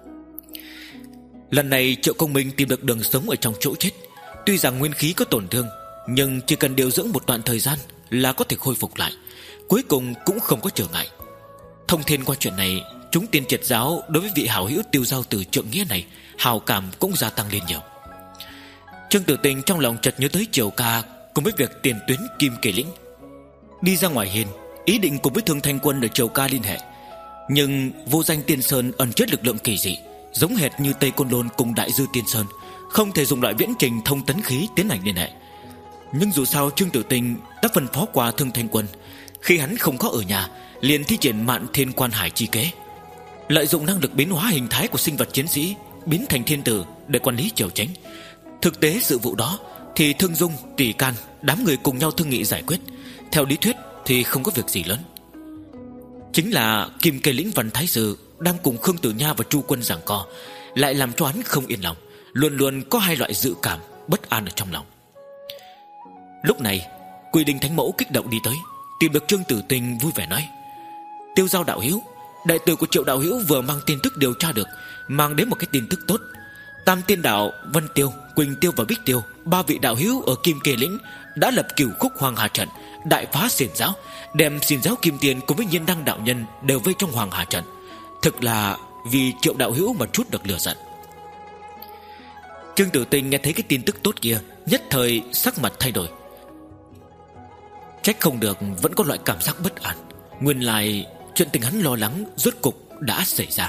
Lần này Triệu Công Minh tìm được đường sống ở trong chỗ chết. Tuy rằng nguyên khí có tổn thương, nhưng chỉ cần điều dưỡng một đoạn thời gian là có thể khôi phục lại, cuối cùng cũng không có trở ngại. Thông thiên qua chuyện này, chúng tiên triệt giáo đối với vị hảo hữu Tiêu Giao tử trượng nghĩa này hào cảm cũng gia tăng lên nhiều. Trương Tử Tinh trong lòng chợt nhớ tới Triều Ca cùng với việc tiền tuyến Kim Kỳ Lĩnh. Đi ra ngoài hiên, ý định cùng với Thương Thanh Quân ở Triều Ca liên hệ, nhưng vô danh Tiên Sơn ẩn chứa lực lượng kỳ dị, giống hệt như Tây Côn Lôn cùng Đại Dư Tiên Sơn, không thể dùng loại viễn trình thông tấn khí tiến hành liên hệ. Nhưng dù sao Trương Tử Tinh đã phân phó qua Thương Thanh Quân, khi hắn không có ở nhà liền thi triển Mạn Thiên Quan Hải chi kế. lợi dụng năng lực biến hóa hình thái của sinh vật chiến sĩ biến thành thiên tử để quản lý triều chính. Thực tế sự vụ đó thì Thương Dung, Tỷ Can, đám người cùng nhau thương nghị giải quyết. Theo lý thuyết thì không có việc gì lớn. Chính là Kim Kê Lĩnh Văn Thái Sư đang cùng Khương Tử Nha và Chu Quân giằng co, lại làm cho hắn không yên lòng, luôn luôn có hai loại dự cảm bất an ở trong lòng. Lúc này Quỷ Đình Thánh Mẫu kích động đi tới, tìm được Trương Tử Tinh, vui vẻ nói: Tiêu Giao đạo hữu, đại tử của Triệu đạo hữu vừa mang tin tức điều tra được, mang đến một cái tin tức tốt. Tam Tiên Đạo, Vân Tiêu, Quỳnh Tiêu và Bích Tiêu, ba vị đạo hữu ở Kim Kê Lĩnh đã lập Cửu Khúc Hoàng Hà trận, đại phá xiển giáo, đem xiển giáo Kim Tiền cùng với Nhiên Đăng đạo nhân đều vây trong Hoàng Hà trận. Thực là vì Triệu đạo hữu mà chút được lửa giận. Trương Tử Tinh nghe thấy cái tin tức tốt kia, nhất thời sắc mặt thay đổi. Trách không được vẫn có loại cảm giác bất an. Nguyên lai chuyện tình hắn lo lắng rốt cục đã xảy ra.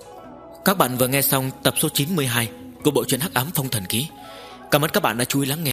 Các bạn vừa nghe xong tập số chín mươi hai của bộ truyện Hắc Ám Phong Thần Ký. Cảm ơn các bạn đã chú ý lắng nghe.